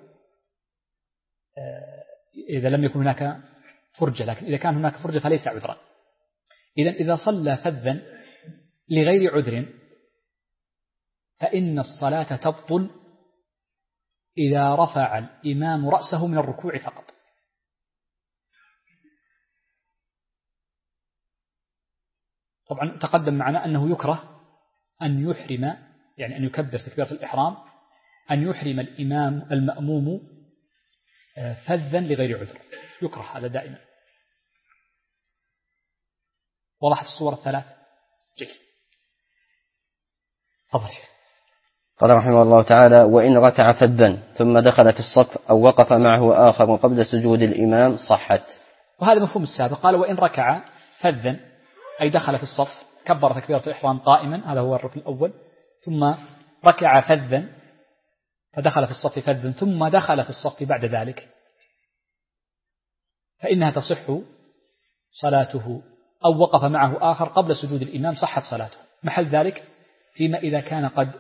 Speaker 2: إذا لم يكن هناك فرجة، لكن إذا كان هناك فرجة فليس عذرا. إذا صلى فذا لغير عذر فإن الصلاة تبطل إذا رفع الإمام رأسه من الركوع فقط. طبعا تقدم معنا أنه يكره أن يحرم، يعني أن يكبر تكبيرة الإحرام، أن يحرم الإمام المأموم فذا لغير عذر، يكره هذا دائما. وضحت الصورة الثلاث؟ جيد. تفضل.
Speaker 1: قال رحمه الله تعالى: وإن ركع فذا ثم دخل في الصف أو وقف معه آخر قبل سجود الإمام صحت.
Speaker 2: وهذا مفهوم السابق. قال: وإن ركع فذا أي دخل في الصف، كبر تكبيرة الإحرام قائما، هذا هو الركن الأول، ثم ركع فذا فدخل في الصف فذا ثم دخل في الصف بعد ذلك، فإنها تصح صلاته، أو وقف معه آخر قبل سجود الإمام صحت صلاته. محل ذلك فيما إذا كان قد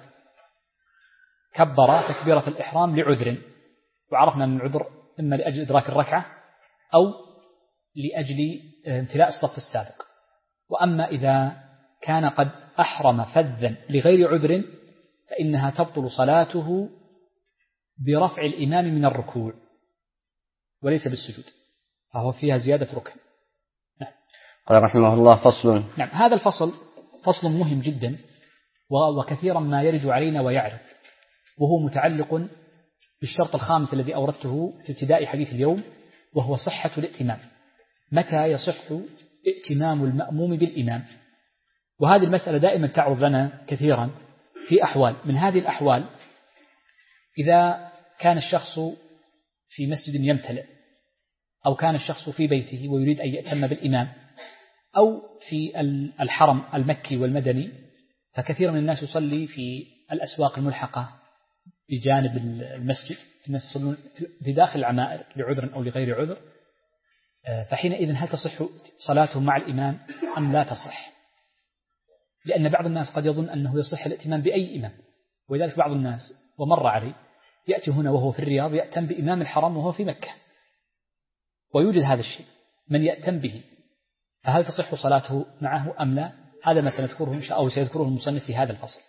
Speaker 2: كبر تكبيرة الإحرام لعذر، وعرفنا أن العذر إما لأجل إدراك الركعة أو لأجل امتلاء الصف السابق. وأما إذا كان قد أحرم فذا لغير عذر فإنها تبطل صلاته برفع الإمام من الركوع وليس بالسجود، فهو فيها زيادة ركن. نعم.
Speaker 1: قال رحمه الله: فصل.
Speaker 2: نعم، هذا الفصل فصل مهم جدا، وكثيرا ما يرد علينا ويعرف، وهو متعلق بالشرط الخامس الذي أوردته في ابتداء حديث اليوم، وهو صحة الائتمام. متى يصح ائتمام المأموم بالإمام؟ وهذه المسألة دائما تعرض لنا كثيرا في أحوال. من هذه الأحوال: إذا كان الشخص في مسجد يمتلئ، أو كان الشخص في بيته ويريد أن يأتم بالإمام، أو في الحرم المكي والمدني، فكثير من الناس يصلي في الأسواق الملحقة بجانب المسجد، الناس يصلون في داخل العمائر لعذر أو لغير عذر، فحينئذ هل تصح صلاتهم مع الإمام أم لا تصح؟ لأن بعض الناس قد يظن أنه يصح الائتمام بأي إمام، ولذلك بعض الناس ومر علي يأتي هنا وهو في الرياض يأتم بإمام الحرم وهو في مكة، ويوجد هذا الشيء من يأتم به، فهل تصح صلاته معه أم لا؟ هذا ما سنذكره إن شاء الله سيذكره المصنف في هذا الفصل.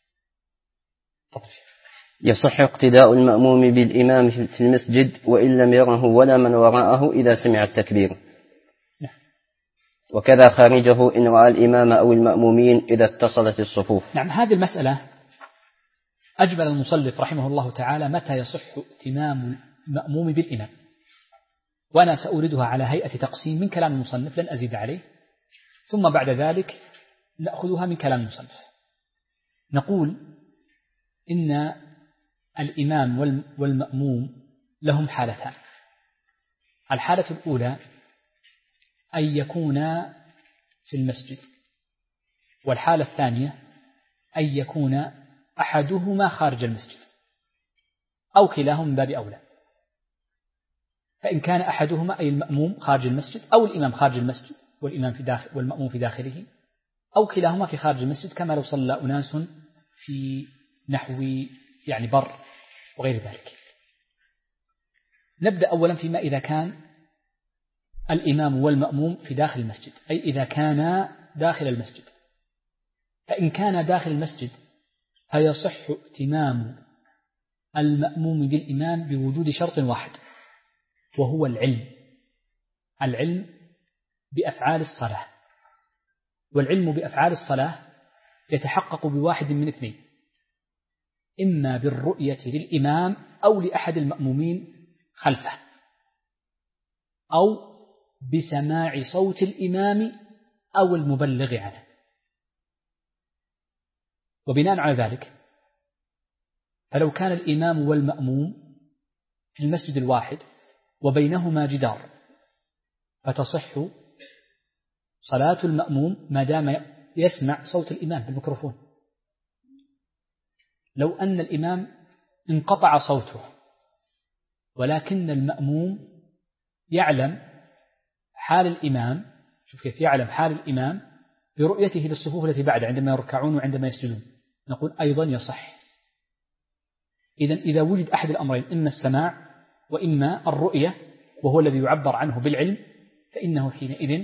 Speaker 1: يصح اقتداء المأموم بالإمام في المسجد وإن لم يره ولا من وراءه إذا سمع التكبير، وكذا خارجه إن رأى الإمام أو المأمومين إذا اتصلت الصفوف.
Speaker 2: نعم، هذه المسألة أجمل المصنف رحمه الله تعالى متى يصح ائتمام المأموم بالإمام، وأنا سأوردها على هيئة تقسيم من كلام المصنف لن أزيد عليه، ثم بعد ذلك نأخذها من كلام المصنف. نقول إن الإمام والمأموم لهم حالتان. الحالة الأولى أن يكونا في المسجد، والحالة الثانية أن يكون أحدهما خارج المسجد، أو كلاهما من باب أولى. فإن كان أحدهما أي المأموم خارج المسجد، أو الإمام خارج المسجد والإمام في داخل والمأموم في داخله، أو كلاهما في خارج المسجد، كما لو صلى أناس في نحو يعني بر وغير ذلك. نبدأ أولا فيما إذا كان الإمام والمأموم في داخل المسجد، أي إذا كان داخل المسجد. فإن كان داخل المسجد فيصح ائتمام المأموم بالإمام بوجود شرط واحد، وهو العلم بأفعال الصلاة. والعلم بأفعال الصلاة يتحقق بواحد من اثنين: إما بالرؤية للإمام أو لأحد المأمومين خلفه، أو بسماع صوت الإمام أو المبلغ عنه. وبناء على ذلك فلو كان الإمام والمأموم في المسجد الواحد وبينهما جدار فتصح صلاة المأموم ما دام يسمع صوت الإمام بالميكروفون. لو أن الإمام انقطع صوته ولكن المأموم يعلم حال الإمام، شوف كيف يعلم حال الإمام برؤيته للصفوف التي بعد عندما يركعون وعندما يسجدون، نقول أيضا يصح. إذا وجد أحد الأمرين، إما السماع وإما الرؤية، وهو الذي يعبر عنه بالعلم، فإنه حينئذ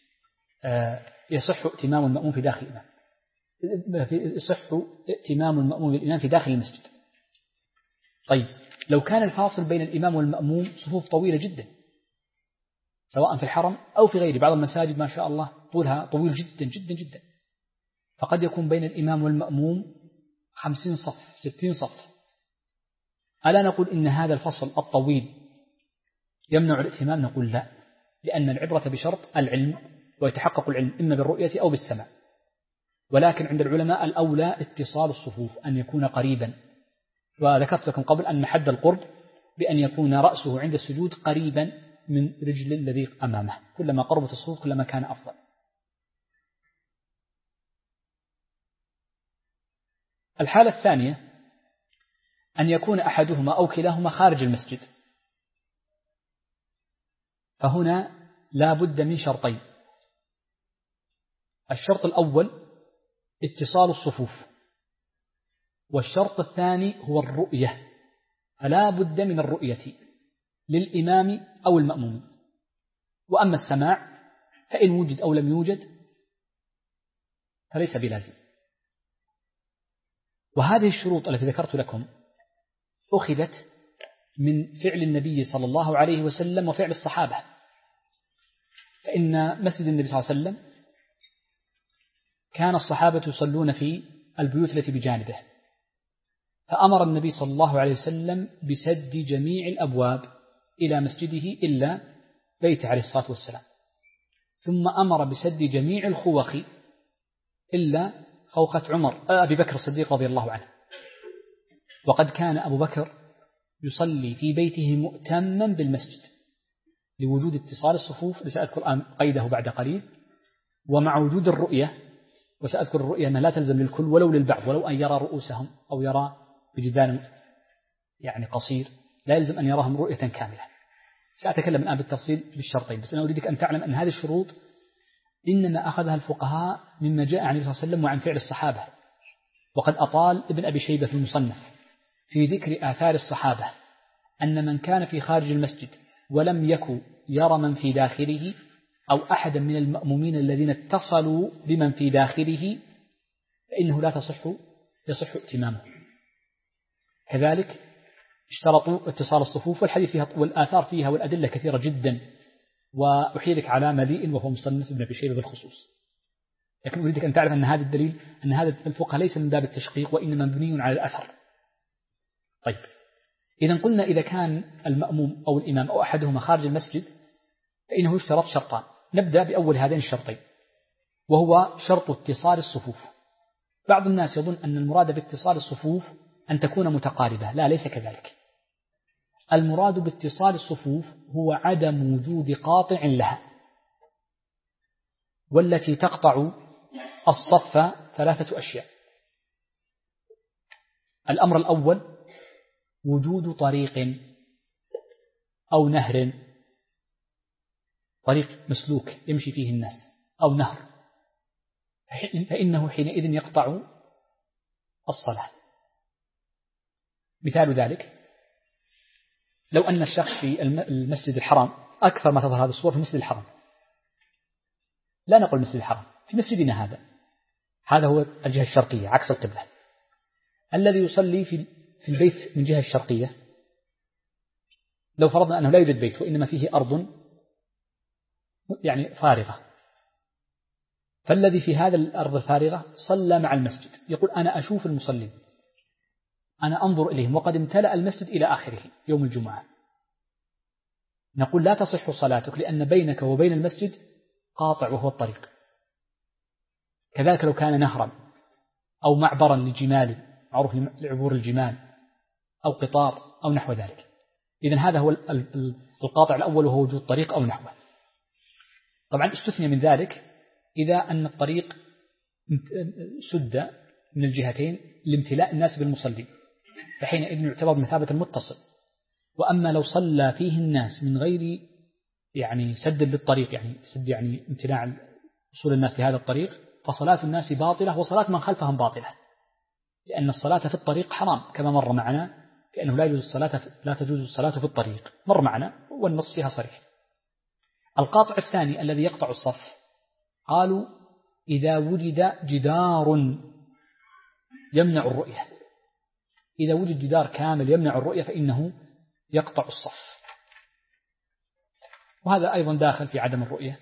Speaker 2: يصح ائتمام المأموم في داخل الإمام، يصح ائتمام المأموم بالإمام في داخل المسجد. طيب، لو كان الفاصل بين الإمام والمأموم صفوف طويلة جدا، سواء في الحرم أو في غيره، بعض المساجد ما شاء الله طولها طويل جدا جدا جدا، فقد يكون بين الإمام والمأموم 50 صف 60 صف، ألا نقول إن هذا الفصل الطويل يمنع الائتمام؟ نقول لا، لأن العبرة بشرط العلم، ويتحقق العلم إما بالرؤية أو بالسماع. ولكن عند العلماء الأولى اتصال الصفوف، أن يكون قريبا. وذكرت لكم قبل أن حد القرب بأن يكون رأسه عند السجود قريبا من رجل الذي أمامه، كلما قربت الصفوف كلما كان أفضل. الحالة الثانية أن يكون أحدهما أو كلاهما خارج المسجد، فهنا لا بد من شرطين: الشرط الأول اتصال الصفوف، والشرط الثاني هو الرؤية، فلا بد من الرؤية للإمام أو المأموم. وأما السماع فإن وجد أو لم يوجد فليس بلازم. وهذه الشروط التي ذكرت لكم أخذت من فعل النبي صلى الله عليه وسلم وفعل الصحابة، فإن مسجد النبي صلى الله عليه وسلم كان الصحابة يصلون في البيوت التي بجانبه، فأمر النبي صلى الله عليه وسلم بسد جميع الأبواب إلى مسجده إلا بيته عليه الصلاة والسلام، ثم أمر بسد جميع الخوخ إلا خوخة أبي بكر الصديق رضي الله عنه. وقد كان أبو بكر يصلي في بيته مؤتما بالمسجد لوجود اتصال الصفوف، سأذكر قيده بعد قليل، ومع وجود الرؤية، وسأذكر الرؤية أنها لا تلزم للكل ولو للبعض، ولو أن يرى رؤوسهم أو يرى بجدان يعني قصير، لا يلزم أن يراهم رؤية كاملة. سأتكلم الآن بالتفصيل بالشرطين، بس أنا أريدك أن تعلم أن هذه الشروط إنما أخذها الفقهاء مما جاء عن النبي صلى الله عليه وسلم وعن فعل الصحابة. وقد أطال ابن أبي شيبة في المصنف في ذكر آثار الصحابة أن من كان في خارج المسجد ولم يكن يرى من في داخله أو أحدا من المأمومين الذين اتصلوا بمن في داخله فإنه لا يصح ائتمامه. كذلك اشترطوا اتصال الصفوف، والحديث فيها والآثار فيها والأدلة كثيرة جدا، وأحيلك على مليء وهو مصنف ابن أبي شيبة بالخصوص. لكن أريدك أن تعرف أن هذا الدليل أن هذا الفقه ليس من باب التشقيق وإنما مبني على الأثر. طيب، إذا قلنا إذا كان المأموم أو الإمام أو أحدهما خارج المسجد فإنه يشترط شرطان. نبدأ بأول هذين الشرطين وهو شرط اتصال الصفوف. بعض الناس يظن أن المراد باتصال الصفوف أن تكون متقاربة، لا، ليس كذلك. المراد باتصال الصفوف هو عدم وجود قاطع لها، والتي تقطع الصف ثلاثة أشياء. الأمر الأول وجود طريق أو نهر، طريق مسلوك يمشي فيه الناس أو نهر، فإنه حينئذ يقطع الصلاة. مثال ذلك لو أن الشخص في المسجد الحرام، أكثر ما تظهر هذه الصور في المسجد الحرام، لا نقول المسجد الحرام، في مسجدنا هذا هو الجهة الشرقية عكس القبلة. الذي يصلي في البيت من جهة الشرقية، لو فرضنا أنه لا يوجد بيت وإنما فيه أرض يعني فارغة، فالذي في هذا الأرض الفارغة صلى مع المسجد، يقول أنا أشوف المصلين، أنا أنظر إليهم وقد امتلأ المسجد إلى آخره يوم الجمعة. نقول لا تصح صلاتك لأن بينك وبين المسجد قاطع وهو الطريق. كذلك لو كان نهرا أو معبرا لجمال معروف لعبور الجمال أو قطار أو نحو ذلك، إذن هذا هو القاطع الأول وهو وجود طريق أو نحوه. طبعا استثني من ذلك إذا أن الطريق سد من الجهتين لامتلاء الناس بالمصلين، فحينئذ يعتبر بمثابة المتصل. وأما لو صلى فيه الناس من غير يعني سد للطريق، يعني سد يعني امتناع وصول الناس لهذا الطريق، فصلاة الناس باطلة وصلاة من خلفهم باطلة، لأن الصلاة في الطريق حرام كما مر معنا بأنه لا تجوز الصلاة في الطريق، مر معنا والنص فيها صريح. القاطع الثاني الذي يقطع الصف قالوا إذا وجد جدار يمنع الرؤية، إذا وجد جدار كامل يمنع الرؤية فإنه يقطع الصف، وهذا أيضا داخل في عدم الرؤية،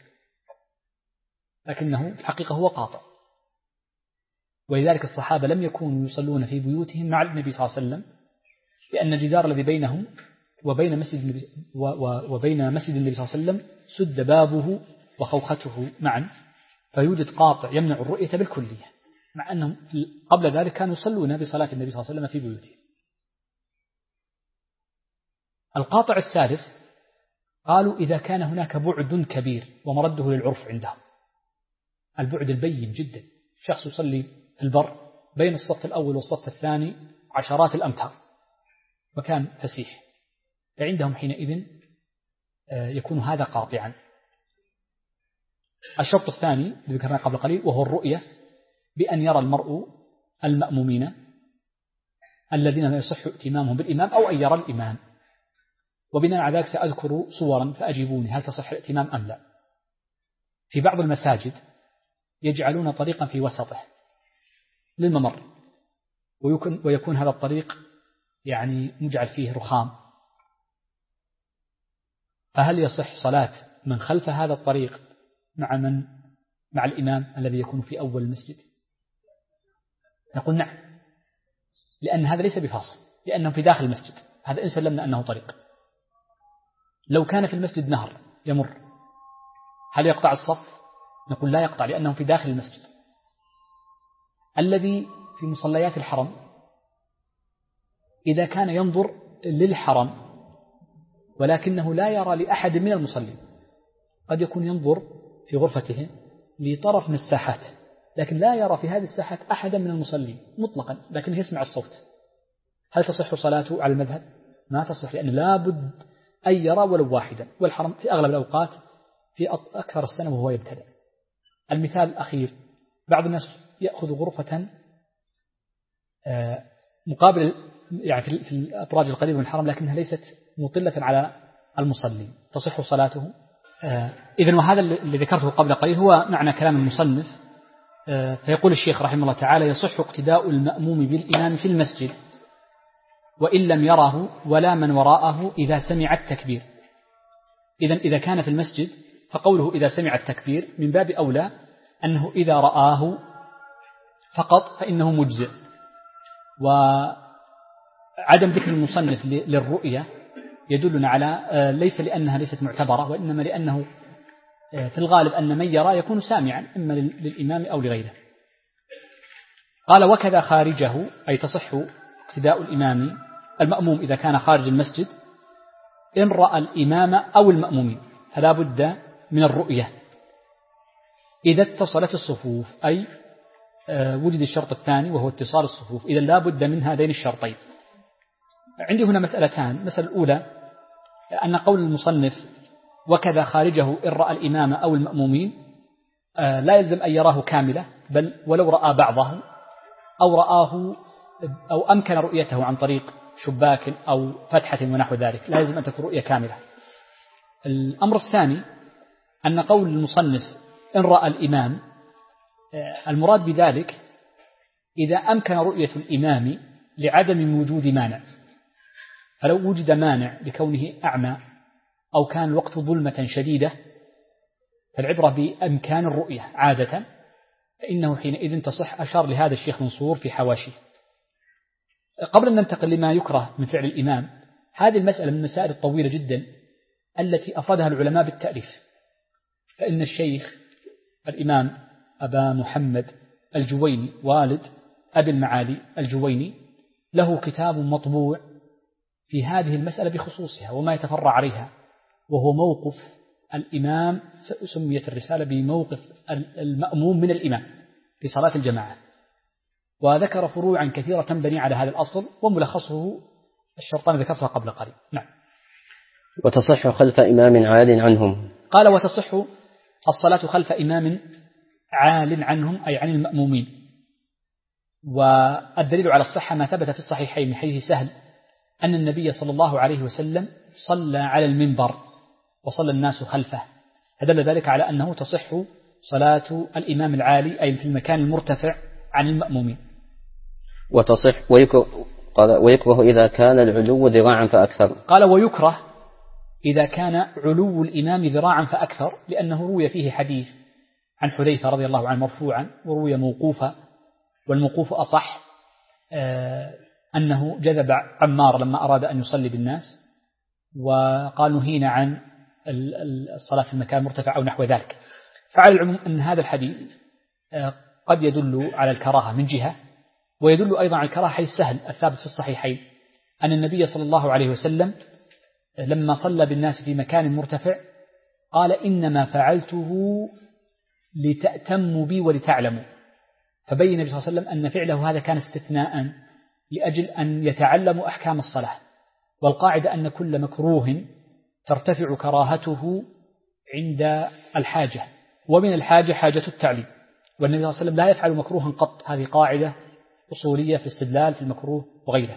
Speaker 2: لكنه في الحقيقة هو قاطع. ولذلك الصحابة لم يكونوا يصلون في بيوتهم مع النبي صلى الله عليه وسلم، لأن الجدار الذي بينهم وبين مسجد النبي صلى الله عليه وسلم سد بابه وخوخته معا، فيوجد قاطع يمنع الرؤية بالكلية، مع أنهم قبل ذلك كانوا يصلون بصلاة النبي صلى الله عليه وسلم في بيوتهم. القاطع الثالث قالوا إذا كان هناك بعد كبير ومرده للعرف عندهم، البعد البين جدا، شخص يصلي في البر بين الصف الأول والصف الثاني عشرات الأمتار وكان فسيح، فعندهم حينئذ يكون هذا قاطعا. الشرط الثاني الذي ذكرناه قبل قليل وهو الرؤية، بأن يرى المرء المأمومين الذين لا يصح ائتمامهم بالإمام أو أن يرى الإمام. وبناء على ذلك سأذكر صورا فأجيبوني هل تصح الائتمام أم لا. في بعض المساجد يجعلون طريقا في وسطه للممر، ويكون هذا الطريق يعني مجعل فيه رخام، فهل يصح صلاة من خلف هذا الطريق مع الإمام الذي يكون في أول المسجد؟ نقول نعم، لأن هذا ليس بفاصل، لأنه في داخل المسجد، هذا إن سلمنا أنه طريق. لو كان في المسجد نهر يمر هل يقطع الصف؟ نقول لا يقطع، لأنه في داخل المسجد. الذي في مصليات الحرم إذا كان ينظر للحرم ولكنه لا يرى لأحد من المصلين. قد يكون ينظر في غرفته لطرف من الساحات لكن لا يرى في هذه الساحات أحدا من المصلين مطلقا، لكنه يسمع الصوت. هل تصح صلاته على المذهب؟ ما تصح، لأن لا بد أن يرى ولو واحدا، والحرم في أغلب الأوقات في أكثر السنة وهو يبتدأ. المثال الأخير، بعض الناس يأخذ غرفة مقابل يعني في الأبراج القريبة من الحرم لكنها ليست مطلة على المصلين، تصح صلاته؟ إذن وهذا اللي ذكرته قبل قليل هو معنى كلام المصنف. فيقول الشيخ رحمه الله تعالى: يصح اقتداء المأموم بالإمام في المسجد وإن لم يره ولا من وراءه إذا سمع التكبير. إذن إذا كان في المسجد فقوله إذا سمع التكبير من باب أولى أنه إذا رآه فقط فإنه مجزئ. وعدم ذكر المصنف للرؤية يدلنا على ليس لأنها ليست معتبرة، وإنما لأنه في الغالب أن من يرى يكون سامعا إما للإمام أو لغيره. قال: وكذا خارجه، أي تصح اقتداء المأموم إذا كان خارج المسجد إن رأى الإمام أو المأمومين، فلا بد من الرؤية إذا اتصلت الصفوف، أي وجد الشرط الثاني وهو اتصال الصفوف، إذا لا بد من هذين الشرطين. عندي هنا مسألتان. المسألة الأولى أن قول المصنف وكذا خارجه إن رأى الإمام أو المأمومين لا يلزم أن يراه كاملة، بل ولو رأى بعضه أو رآه أو أمكن رؤيته عن طريق شباك أو فتحة ونحو ذلك، لا يلزم أن تكون رؤية كاملة. الأمر الثاني أن قول المصنف إن رأى الإمام، المراد بذلك إذا أمكن رؤية الإمام لعدم وجود مانع، فلو وجد مانع لكونه أعمى أو كان الوقت ظلمة شديدة فالعبرة بأمكان الرؤية عادة، فإنه حينئذ تصح. أشار لهذا الشيخ منصور في حواشيه. قبل أن ننتقل لما يكره من فعل الإمام، هذه المسألة من المسائل الطويلة جدا التي أفردها العلماء بالتأليف. فإن الشيخ الإمام أبا محمد الجويني والد أبي المعالي الجويني له كتاب مطبوع في هذه المسألة بخصوصها وما يتفرع عليها، وهو موقف الإمام. سميت الرسالة بموقف المأموم من الإمام في صلاة الجماعة، وذكر فروعا كثيرة تنبني على هذا الأصل، وملخصه الشرطان ذكرتها قبل قليل. نعم.
Speaker 1: وتصح خلف إمام عال عنهم.
Speaker 2: قال: وتصح الصلاة خلف إمام عال عنهم، أي عن المأمومين. والدليل على الصحة ما ثبت في الصحيحين من حديث سهل أن النبي صلى الله عليه وسلم صلى على المنبر وصلى الناس خلفه، فدل ذلك على أنه تصح صلاة الإمام العالي أي في المكان المرتفع عن المأمومين.
Speaker 1: وتصح ويكره إذا كان العلو ذراعا فأكثر.
Speaker 2: قال: ويكره إذا كان علو الإمام ذراعا فأكثر، لأنه روي فيه حديث عن حذيفة رضي الله عنه مرفوعا وروي موقوفا، والموقوف أصح، أنه جذب عمار لما أراد أن يصلي بالناس وقال نهينا عن الصلاة في المكان المرتفع أو نحو ذلك. فعلى العموم أن هذا الحديث قد يدل على الكراهة من جهة، ويدل أيضا على الكراهة حيث سهل الثابت في الصحيحين أن النبي صلى الله عليه وسلم لما صلى بالناس في مكان مرتفع قال: إنما فعلته لتأتموا بي ولتعلموا. فبين النبي صلى الله عليه وسلم أن فعله هذا كان استثناء لأجل أن يتعلموا أحكام الصلاة، والقاعدة أن كل مكروه ترتفع كراهته عند الحاجة، ومن الحاجة حاجة التعليم، والنبي صلى الله عليه وسلم لا يفعل مكروها قط. هذه قاعدة أصولية في الاستدلال في المكروه وغيره.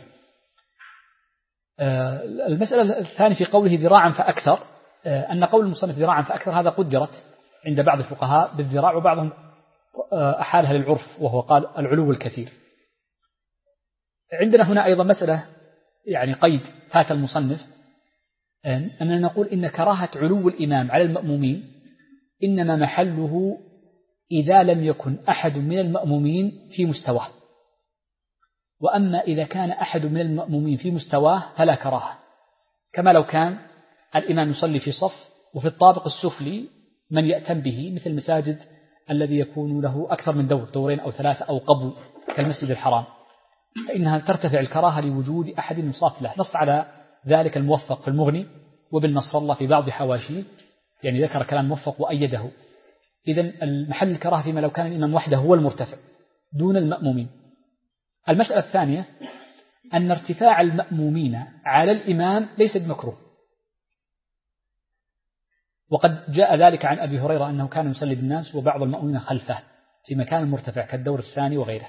Speaker 2: المسألة الثانية في قوله ذراعا فأكثر، أن قول المصنف ذراعا فأكثر هذا قدرت عند بعض الفقهاء بالذراع، وبعضهم أحالها للعرف وهو قال العلو الكثير. عندنا هنا أيضا مسألة يعني قيد فات المصنف، أننا نقول إن كراهة علو الإمام على المأمومين إنما محله إذا لم يكن أحد من المأمومين في مستواه، وأما إذا كان أحد من المأمومين في مستواه فلا كراهة، كما لو كان الإمام يصلي في صف وفي الطابق السفلي من يأتم به، مثل المساجد الذي يكون له أكثر من دورين أو ثلاثة أو قبو كالمسجد الحرام، فإنها ترتفع الكراهة لوجود أحد يصاف له. نص على ذلك الموفق في المغني وابن نصر الله في بعض حواشيه، يعني ذكر كلام موفق وأيده. إذن المحل الكراهة فيما لو كان الإمام وحده هو المرتفع دون المأمومين. المسألة الثانية أن ارتفاع المأمومين على الإمام ليس بمكروه، وقد جاء ذلك عن أبي هريرة أنه كان يصلي بالناس وبعض المأمومين خلفه في مكان مرتفع كالدور الثاني وغيره.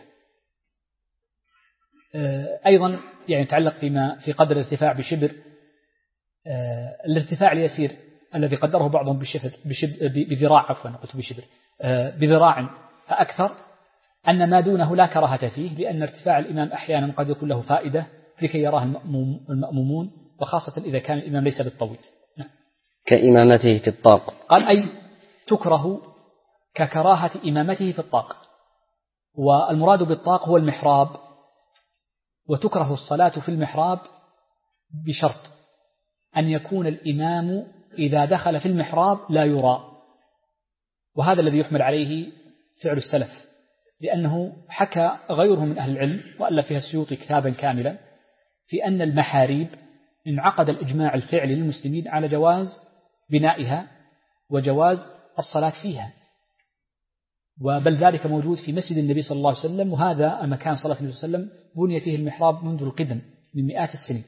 Speaker 2: أيضا يعني يتعلق في قدر الارتفاع بشبر، الارتفاع اليسير الذي قدره بعضهم بذراع، عفوا قلت بشبر، بذراع فأكثر، أن ما دونه لا كراهة فيه، لأن ارتفاع الإمام أحيانا قد يكون له فائدة لكي يراه المأمومون، وخاصة إذا كان الإمام ليس بالطويل.
Speaker 1: كإمامته في الطاق.
Speaker 2: قال أي تكره ككراهة إمامته في الطاق، والمراد بالطاق هو المحراب، وتكره الصلاة في المحراب بشرط أن يكون الإمام إذا دخل في المحراب لا يرى، وهذا الذي يحمل عليه فعل السلف، لأنه حكى غيره من أهل العلم وألف فيها السيوطي كتابا كاملا في أن المحاريب انعقد الإجماع الفعلي للمسلمين على جواز بنائها وجواز الصلاة فيها، وبل ذلك موجود في مسجد النبي صلى الله عليه وسلم، وهذا المكان صلى الله عليه وسلم بني فيه المحراب منذ القدم من مئات السنين.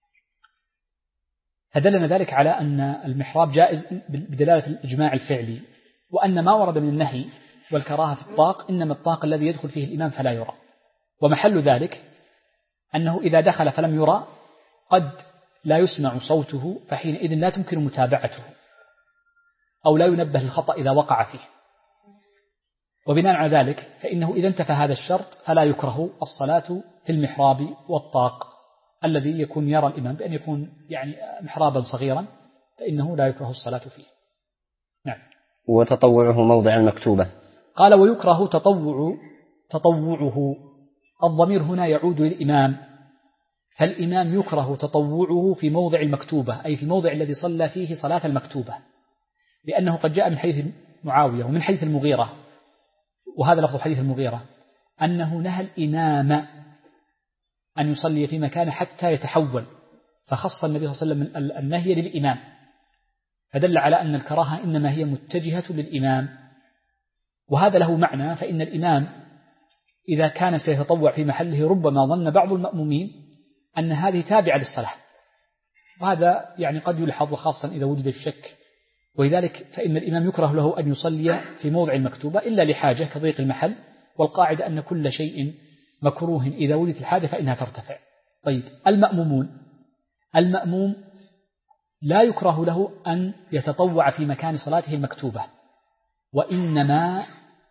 Speaker 2: فدلنا ذلك على أن المحراب جائز بدلالة الإجماع الفعلي، وأن ما ورد من النهي والكراهة في الطاق إنما الطاق الذي يدخل فيه الإمام فلا يرى، ومحل ذلك أنه إذا دخل فلم يرى قد لا يسمع صوته، فحينئذ لا تمكن متابعته أو لا ينبه للخطأ إذا وقع فيه، وبناء على ذلك فإنه إذا انتفى هذا الشرط فلا يكره الصلاة في المحراب والطاق الذي يكون يرى الإمام، بأن يكون يعني محرابا صغيرا فإنه لا يكره الصلاة فيه. نعم.
Speaker 1: وتطوعه موضع المكتوبة.
Speaker 2: قال ويكره تطوعه، الضمير هنا يعود للإمام، فالإمام يكره تطوعه في موضع المكتوبة، أي في الموضع الذي صلى فيه صلاة المكتوبة، لأنه قد جاء من حديث معاوية ومن حديث المغيرة، وهذا لفظ حديث المغيرة أنه نهى الإمام أن يصلي في مكان حتى يتحول، فخص النبي صلى الله عليه وسلم النهي للإمام، فدل على أن الكراهة إنما هي متجهة للإمام، وهذا له معنى، فإن الإمام إذا كان سيتطوع في محله ربما ظن بعض المأمومين أن هذه تابعة للصلاة، وهذا يعني قد يلحظ، وخاصة إذا وجد الشك، ولذلك فإن الإمام يكره له أن يصلي في موضع المكتوبة إلا لحاجة كضيق المحل، والقاعدة أن كل شيء مكروه إذا وجدت الحاجة فإنها ترتفع. طيب المأموم لا يكره له أن يتطوع في مكان صلاته المكتوبة، وإنما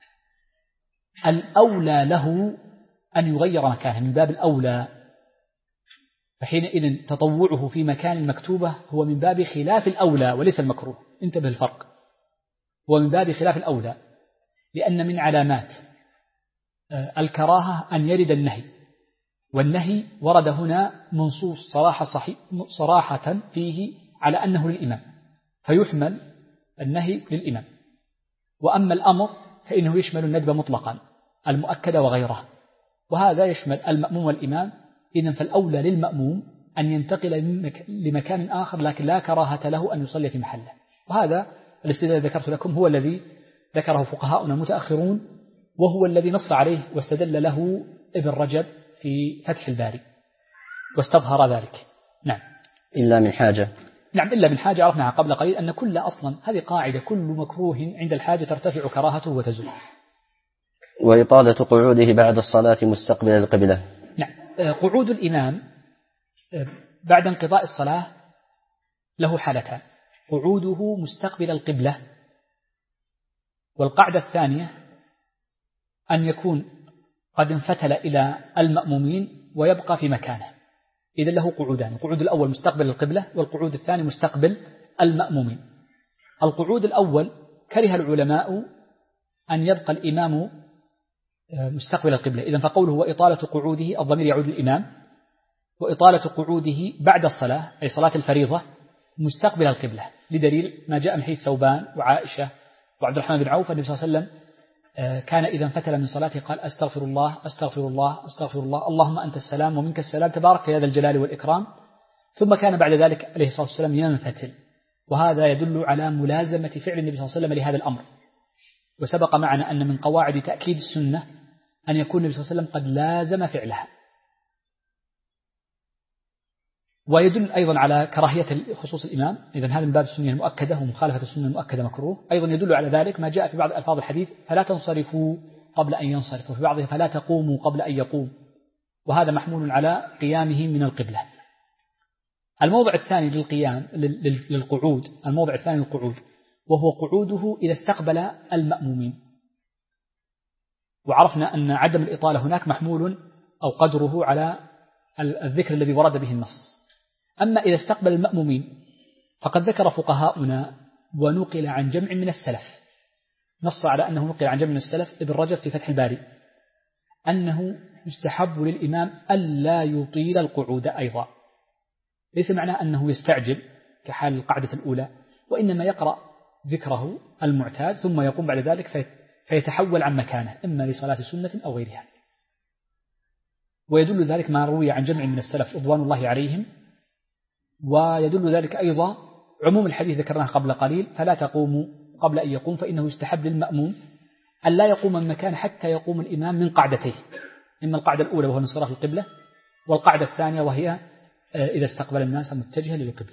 Speaker 2: الأولى له أن يغير مكانه من باب الأولى، فحينئذ تطوعه في مكان المكتوبة هو من باب خلاف الأولى وليس المكروه، انتبه الفرق، هو من باب خلاف الأولى، لأن من علامات الكراهة أن يرد النهي، والنهي ورد هنا منصوص صراحة فيه على أنه للإمام، فيحمل النهي للإمام، وأما الأمر فإنه يشمل الندب مطلقا المؤكدة وغيره، وهذا يشمل المأموم والإمام. إذن فالأولى للمأموم أن ينتقل لمكان آخر، لكن لا كراهة له أن يصلي في محله، وهذا الاستدلال الذي ذكرت لكم هو الذي ذكره فقهاؤنا المتأخرون، وهو الذي نص عليه واستدل له ابن رجب في فتح الباري واستظهر ذلك. نعم.
Speaker 1: إلا من حاجة.
Speaker 2: نعم، إلا من حاجة عرفناها قبل قليل، أن كل أصلا هذه قاعدة، كل مكروه عند الحاجة ترتفع كراهته وتزول.
Speaker 1: وإطالة قعوده بعد الصلاة مستقبل القبلة.
Speaker 2: نعم. قعود الإمام بعد انقضاء الصلاة له حالتان: قعوده مستقبل القبلة، والقاعدة الثانية أن يكون قد انفتل إلى المأمومين ويبقى في مكانه، إذن له قعودان: القعود الأول مستقبل القبلة، والقعود الثاني مستقبل المأمومين. القعود الأول كره العلماء أن يبقى الإمام مستقبل القبلة، إذن فقوله وإطالة قعوده الضمير يعود للإمام، وإطالة قعوده بعد الصلاة أي صلاة الفريضة مستقبل القبلة، لدليل ما جاء من حديث ثوبان وعائشة وعبد الرحمن بن عوف النبي صلى الله عليه وسلم كان إذا انفتل من صلاته قال أستغفر الله أستغفر الله أستغفر الله اللهم أنت السلام ومنك السلام تبارك يا ذا الجلال والإكرام. ثم كان بعد ذلك عليه الصلاة والسلام ينفتل، وهذا يدل على ملازمة فعل النبي صلى الله عليه وسلم لهذا الأمر. وسبق معنا أن من قواعد تأكيد السنة أن يكون النبي صلى الله عليه وسلم قد لازم فعلها. ويدل أيضا على كراهية خصوص الإمام، إذن هذا من باب السنة المؤكدة ومخالفة السنة المؤكدة مكروه. أيضا يدل على ذلك ما جاء في بعض ألفاظ الحديث فلا تنصرفوا قبل أن ينصرف، وفي بعضها فلا تقوموا قبل أن يقوم، وهذا محمول على قيامه من القبلة. الموضع الثاني للقيام للقعود، الموضع الثاني للقعود وهو قعوده إذا استقبل المأمومين. وعرفنا أن عدم الإطالة هناك محمول أو قدره على الذكر الذي ورد به النص. أما إذا استقبل المأمومين فقد ذكر فقهاؤنا ونقل عن جمع من السلف، نص على أنه نقل عن جمع من السلف ابن رجب في فتح الباري أنه يستحب للإمام ألا يطيل القعود أيضا. ليس معناه أنه يستعجل كحال القعدة الأولى، وإنما يقرأ ذكره المعتاد ثم يقوم بعد ذلك فيتحول عن مكانه إما لصلاة سنة أو غيرها. ويدل ذلك ما روي عن جمع من السلف رضوان الله عليهم. ويدل ذلك أيضا عموم الحديث ذكرناه قبل قليل فلا تقوموا قبل أن يقوم، فإنه يستحب للمأموم أن لا يقوم من مكان حتى يقوم الإمام من قعدتيه، إما القعدة الأولى وهو من صراف القبلة، والقعدة الثانية وهي إذا استقبل الناس متجها للقبلة.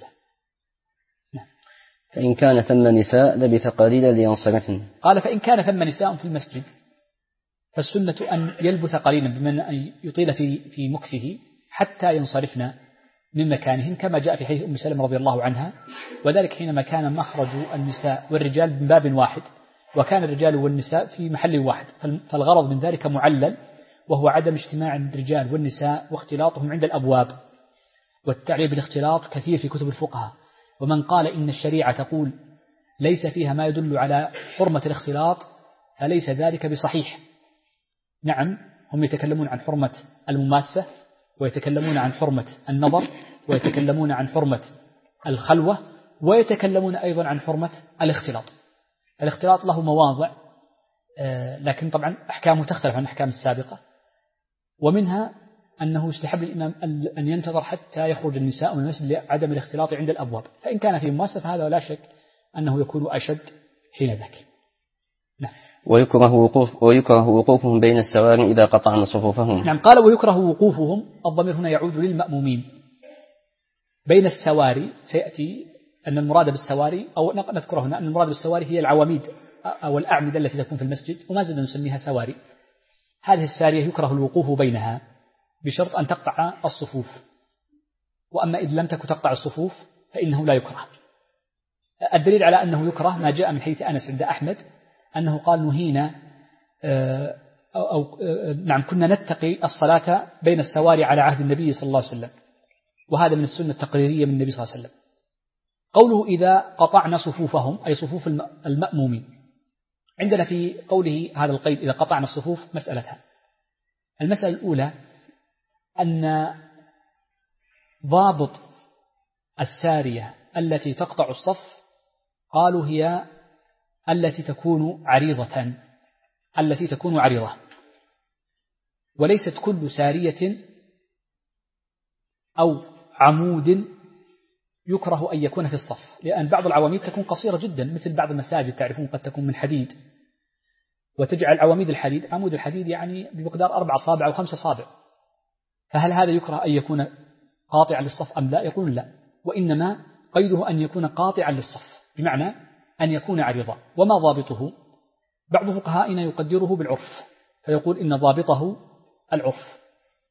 Speaker 1: فإن كان ثم نساء لبث قليلا لينصرفن.
Speaker 2: قال فإن كان ثم نساء في المسجد فالسنة أن يلبث قليلا، بمعنى أن يطيل في مكثه حتى ينصرفن من مكانهم، كما جاء في حديث أم سلمة رضي الله عنها، وذلك حينما كان مخرج النساء والرجال من باب واحد، وكان الرجال والنساء في محل واحد، فالغرض من ذلك معلل، وهو عدم اجتماع الرجال والنساء واختلاطهم عند الأبواب. والتعليل بالاختلاط كثير في كتب الفقهاء، ومن قال إن الشريعة تقول ليس فيها ما يدل على حرمة الاختلاط فليس ذلك بصحيح. نعم، هم يتكلمون عن حرمة المماسة، ويتكلمون عن حرمة النظر، ويتكلمون عن حرمة الخلوة، ويتكلمون أيضا عن حرمة الاختلاط. الاختلاط له مواضع، لكن طبعا أحكامه تختلف عن الأحكام السابقة، ومنها أنه يستحب للإمام أن ينتظر حتى يخرج النساء من المسجد لعدم الاختلاط عند الأبواب، فإن كان في مماسة فهذا لا شك أنه يكون أشد حين ذاك. نعم.
Speaker 1: ويكره وقوفهم بين السواري إذا قطعنا صفوفهم.
Speaker 2: نعم، قال ويكره وقوفهم، الضمير هنا يعود للمأمومين بين السواري. سيأتي أن المراد بالسواري، أو نذكر هنا أن المراد بالسواري هي العواميد أو الأعمدة التي تكون في المسجد، وما زلنا نسميها سواري. هذه السارية يكره الوقوف بينها بشرط أن تقطع الصفوف، وأما إذا لم تكن تقطع الصفوف فإنه لا يكره. الدليل على أنه يكره ما جاء من حديث أنس عند أحمد أنه قال نهينا نعم كنا نتقي الصلاة بين السواري على عهد النبي صلى الله عليه وسلم، وهذا من السنة التقريرية من النبي صلى الله عليه وسلم. قوله إذا قطعنا صفوفهم أي صفوف المأمومين، عندنا في قوله هذا القيد إذا قطعنا الصفوف مسألتها. المسألة الأولى أن ضابط السارية التي تقطع الصف قالوا هي التي تكون عريضة، وليست كل سارية أو عمود يكره أن يكون في الصف، لأن بعض العواميد تكون قصيرة جدا، مثل بعض المساجد تعرفون قد تكون من حديد، وتجعل عواميد الحديد، عمود الحديد يعني بمقدار 4 أصابع أو 5 أصابع، فهل هذا يكره أن يكون قاطعا للصف أم لا؟ يقول لا، وإنما قيده أن يكون قاطعا للصف، بمعنى أن يكون عريضا. وما ضابطه؟ بعض فقهائنا يقدره بالعرف، فيقول إن ضابطه العرف،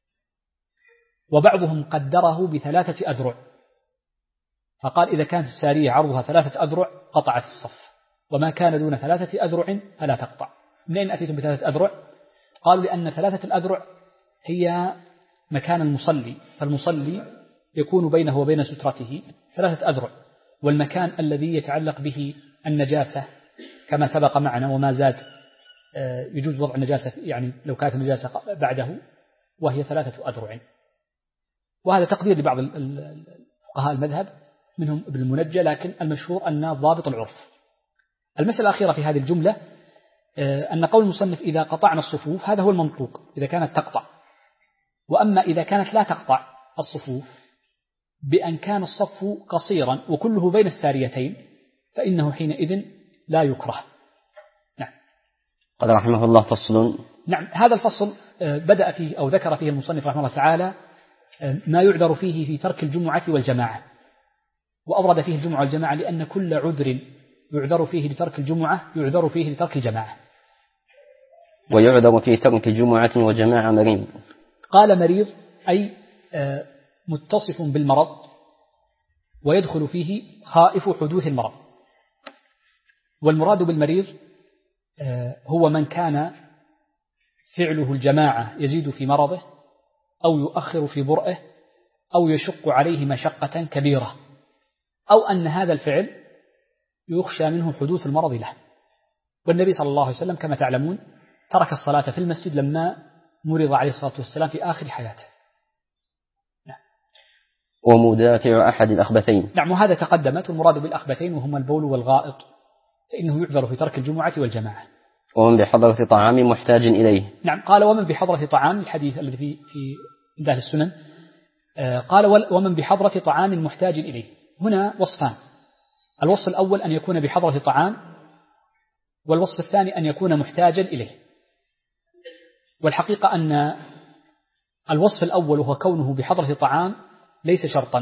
Speaker 2: وبعضهم قدره ب3 أذرع، فقال إذا كانت السارية عرضها 3 أذرع قطعت الصف، وما كان دون 3 أذرع فلا تقطع. منين أتيتم ب3 أذرع؟ قالوا لأن 3 الأذرع هي مكان المصلي، فالمصلي يكون بينه وبين سترته 3 أذرع، والمكان الذي يتعلق به النجاسة كما سبق معنا وما زاد يجوز وضع النجاسة، يعني لو كانت النجاسة بعده، وهي 3 أذرع. وهذا تقدير لبعض فقهاء المذهب منهم ابن المنجى، لكن المشهور أن ضابط العرف. المسألة الأخيرة في هذه الجملة أن قول المصنف إذا قطعنا الصفوف هذا هو المنطوق إذا كانت تقطع، وأما إذا كانت لا تقطع الصفوف بأن كان الصف قصيرا وكله بين الساريتين فإنه حينئذ لا يكره. نعم.
Speaker 1: قال رحمه الله فصل.
Speaker 2: نعم، هذا الفصل بدأ فيه أو ذكر فيه المصنف رحمه الله تعالى ما يعذر فيه في ترك الجمعة والجماعة، وأورد فيه الجمعة والجماعة لأن كل عذر يعذر فيه لترك الجمعة يعذر فيه لترك الجماعة.
Speaker 1: ويعذر في ترك جمعة وجماعة مريض.
Speaker 2: قال مريض أي متصف بالمرض ويدخل فيه خائف حدوث المرض. والمراد بالمريض هو من كان فعله الجماعة يزيد في مرضه أو يؤخر في برئه أو يشق عليه مشقة كبيرة، أو أن هذا الفعل يخشى منه حدوث المرض له. والنبي صلى الله عليه وسلم كما تعلمون ترك الصلاة في المسجد لما مرض عليه الصلاة والسلام في آخر حياته. نعم.
Speaker 1: ومدافع أحد الأخبثين.
Speaker 2: نعم، وهذا تقدمت. والمراد بالأخبثين وهما البول والغائط فإنه يعذر في ترك الجمعة والجماعة.
Speaker 1: ومن بحضرة طعام محتاج إليه.
Speaker 2: نعم، قال ومن بحضرة طعام، الحديث الذي في أهل السنن قال ومن بحضرة طعام محتاج إليه. هنا وصفان، الوصف الأول أن يكون بحضرة طعام، والوصف الثاني أن يكون محتاجا إليه. والحقيقة أن الوصف الأول وهو كونه بحضرة طعام ليس شرطا،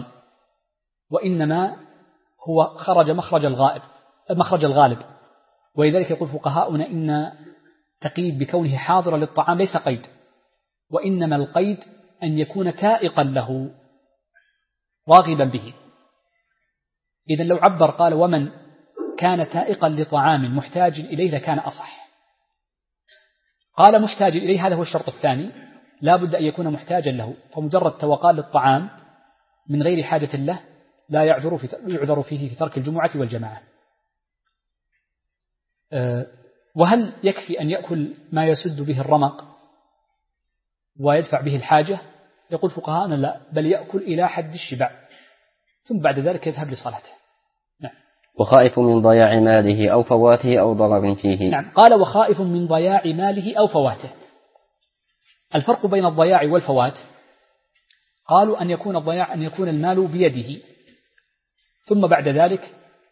Speaker 2: وإنما هو خرج مخرج الغالب. ولذلك يقول فقهاؤنا إن تقييد بكونه حاضرا للطعام ليس قيد، وإنما القيد أن يكون تائقا له راغبا به. إذا لو عبر قال ومن كان تائقا لطعام محتاج إليه لكان أصح. قال محتاج إليه، هذا هو الشرط الثاني، لا بد أن يكون محتاجا له، فمجرد توقال للطعام من غير حاجة له لا يعذر فيه في ترك الجمعة والجماعة. وهل يكفي أن يأكل ما يسد به الرمق ويدفع به الحاجة؟ يقول فقهاءنا لا، بل يأكل إلى حد الشبع ثم بعد ذلك يذهب لصلاته. نعم.
Speaker 1: وخائف من ضياع ماله أو فواته أو ضرر فيه.
Speaker 2: نعم، قال وخائف من ضياع ماله أو فواته. الفرق بين الضياع والفوات قالوا أن يكون الضياع أن يكون المال بيده ثم بعد ذلك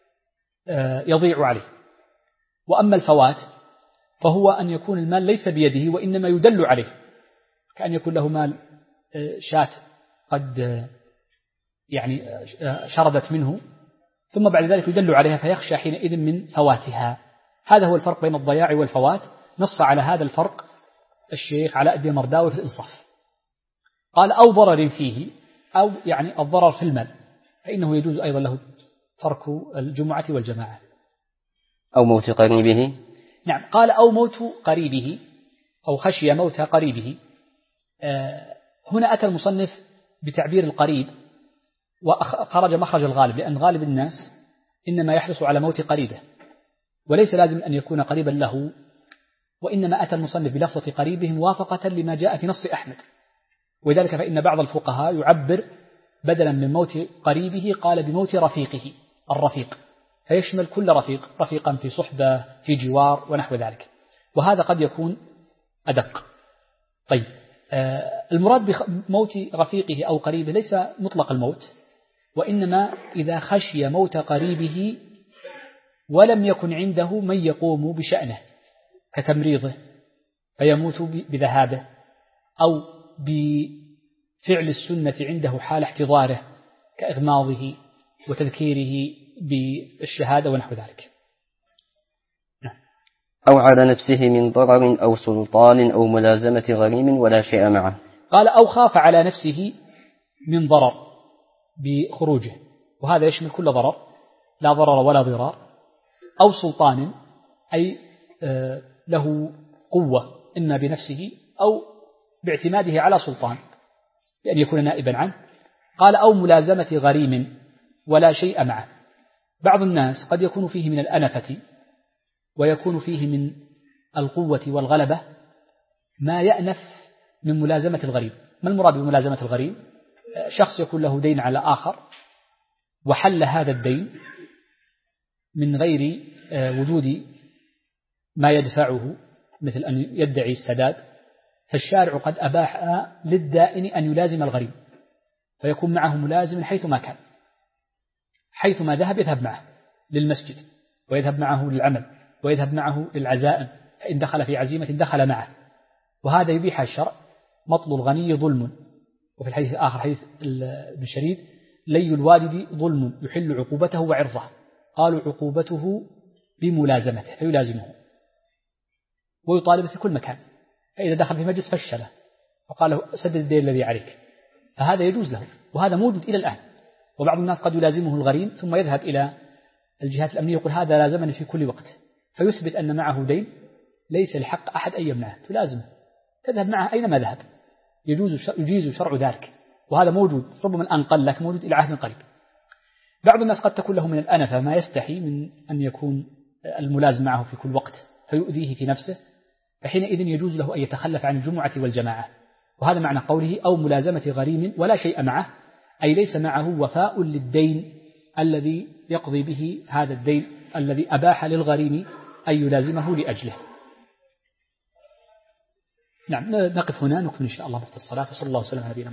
Speaker 2: يضيع عليه، وأما الفوات فهو أن يكون المال ليس بيده وإنما يدل عليه، كأن يكون له مال شاة قد يعني شردت منه ثم بعد ذلك يدل عليها فيخشى حينئذ من فواتها. هذا هو الفرق بين الضياع والفوات. نص على هذا الفرق الشيخ علاء الدين المرداوي في الإنصاف، قال أو ضرر فيه، أو يعني الضرر في المال، فإنه يجوز أيضا له ترك الجمعة والجماعة.
Speaker 1: أو موت قريبه.
Speaker 2: نعم، قال أو موت قريبه أو خشي موت قريبه. هنا أتى المصنف بتعبير القريب وخرج مخرج الغالب، لأن غالب الناس إنما يحرص على موت قريبه وليس لازم أن يكون قريبا له، وإنما أتى المصنف بلفظة قريبه موافقة لما جاء في نص أحمد. وذلك فإن بعض الفقهاء يعبر بدلا من موت قريبه قال بموت رفيقه، الرفيق فيشمل كل رفيق، رفيقا في صحبة في جوار ونحو ذلك، وهذا قد يكون أدق. طيب، المراد بموت رفيقه أو قريبه ليس مطلق الموت، وإنما إذا خشي موت قريبه ولم يكن عنده من يقوم بشأنه كتمريضه فيموت بذهابه، أو بفعل السنة عنده حال احتضاره كإغماضه وتذكيره بالشهادة ونحو ذلك.
Speaker 1: أو على نفسه من ضرر أو سلطان أو ملازمة غريم ولا شيء معه.
Speaker 2: قال أو خاف على نفسه من ضرر بخروجه، وهذا يشمل كل ضرر، لا ضرر ولا ضرار، أو سلطان أي له قوة إما بنفسه أو باعتماده على سلطان بأن يكون نائبا عنه. قال أو ملازمة غريم ولا شيء معه. بعض الناس قد يكون فيه من الأنفة ويكون فيه من القوة والغلبة ما يأنف من ملازمة الغريم. ما المراد بملازمة الغريم؟ شخص يكون له دين على آخر وحل هذا الدين من غير وجود ما يدفعه مثل أن يدعي السداد، فالشارع قد أباح للدائن أن يلازم الغريم، فيكون معه ملازم حيثما كان، حيثما ذهب يذهب معه للمسجد، ويذهب معه للعمل، ويذهب معه للعزائم، فإن دخل في عزيمة دخل معه، وهذا يبيح الشرع. مطل الغني ظلم. وفي الحديث الآخر حديث ابن شريد: لي الوالد ظلم يحل عقوبته وعرضه، قالوا عقوبته بملازمته، فيلازمه ويطالب في كل مكان، فإذا دخل في مجلس فشله فقال له سدد الدين الذي عليك، فهذا يجوز له، وهذا موجود إلى الآن. وبعض الناس قد يلازمه الغريم ثم يذهب إلى الجهات الأمنية يقول هذا لازمني في كل وقت، فيثبت أن معه دين ليس لحق أحد أن يمنعه، تلازمه، تذهب معه أينما ذهب، يجيز شرع ذلك، وهذا موجود ربما الآن قل لكن موجود إلى عهد قريب. بعض الناس قد تكون له من الأنفة ما يستحي من أن يكون الملازم معه في كل وقت فيؤذيه في نفسه، فحينئذ يجوز له أن يتخلف عن الجمعة والجماعة، وهذا معنى قوله أو ملازمة غريم ولا شيء معه، أي ليس معه وفاء للدين الذي يقضي به هذا الدين الذي أباح للغريم أن يلازمه لأجله. نعم، نقف هنا، نكمل إن شاء الله وقت الصلاة، وصلى الله وسلم على نبينا محمد.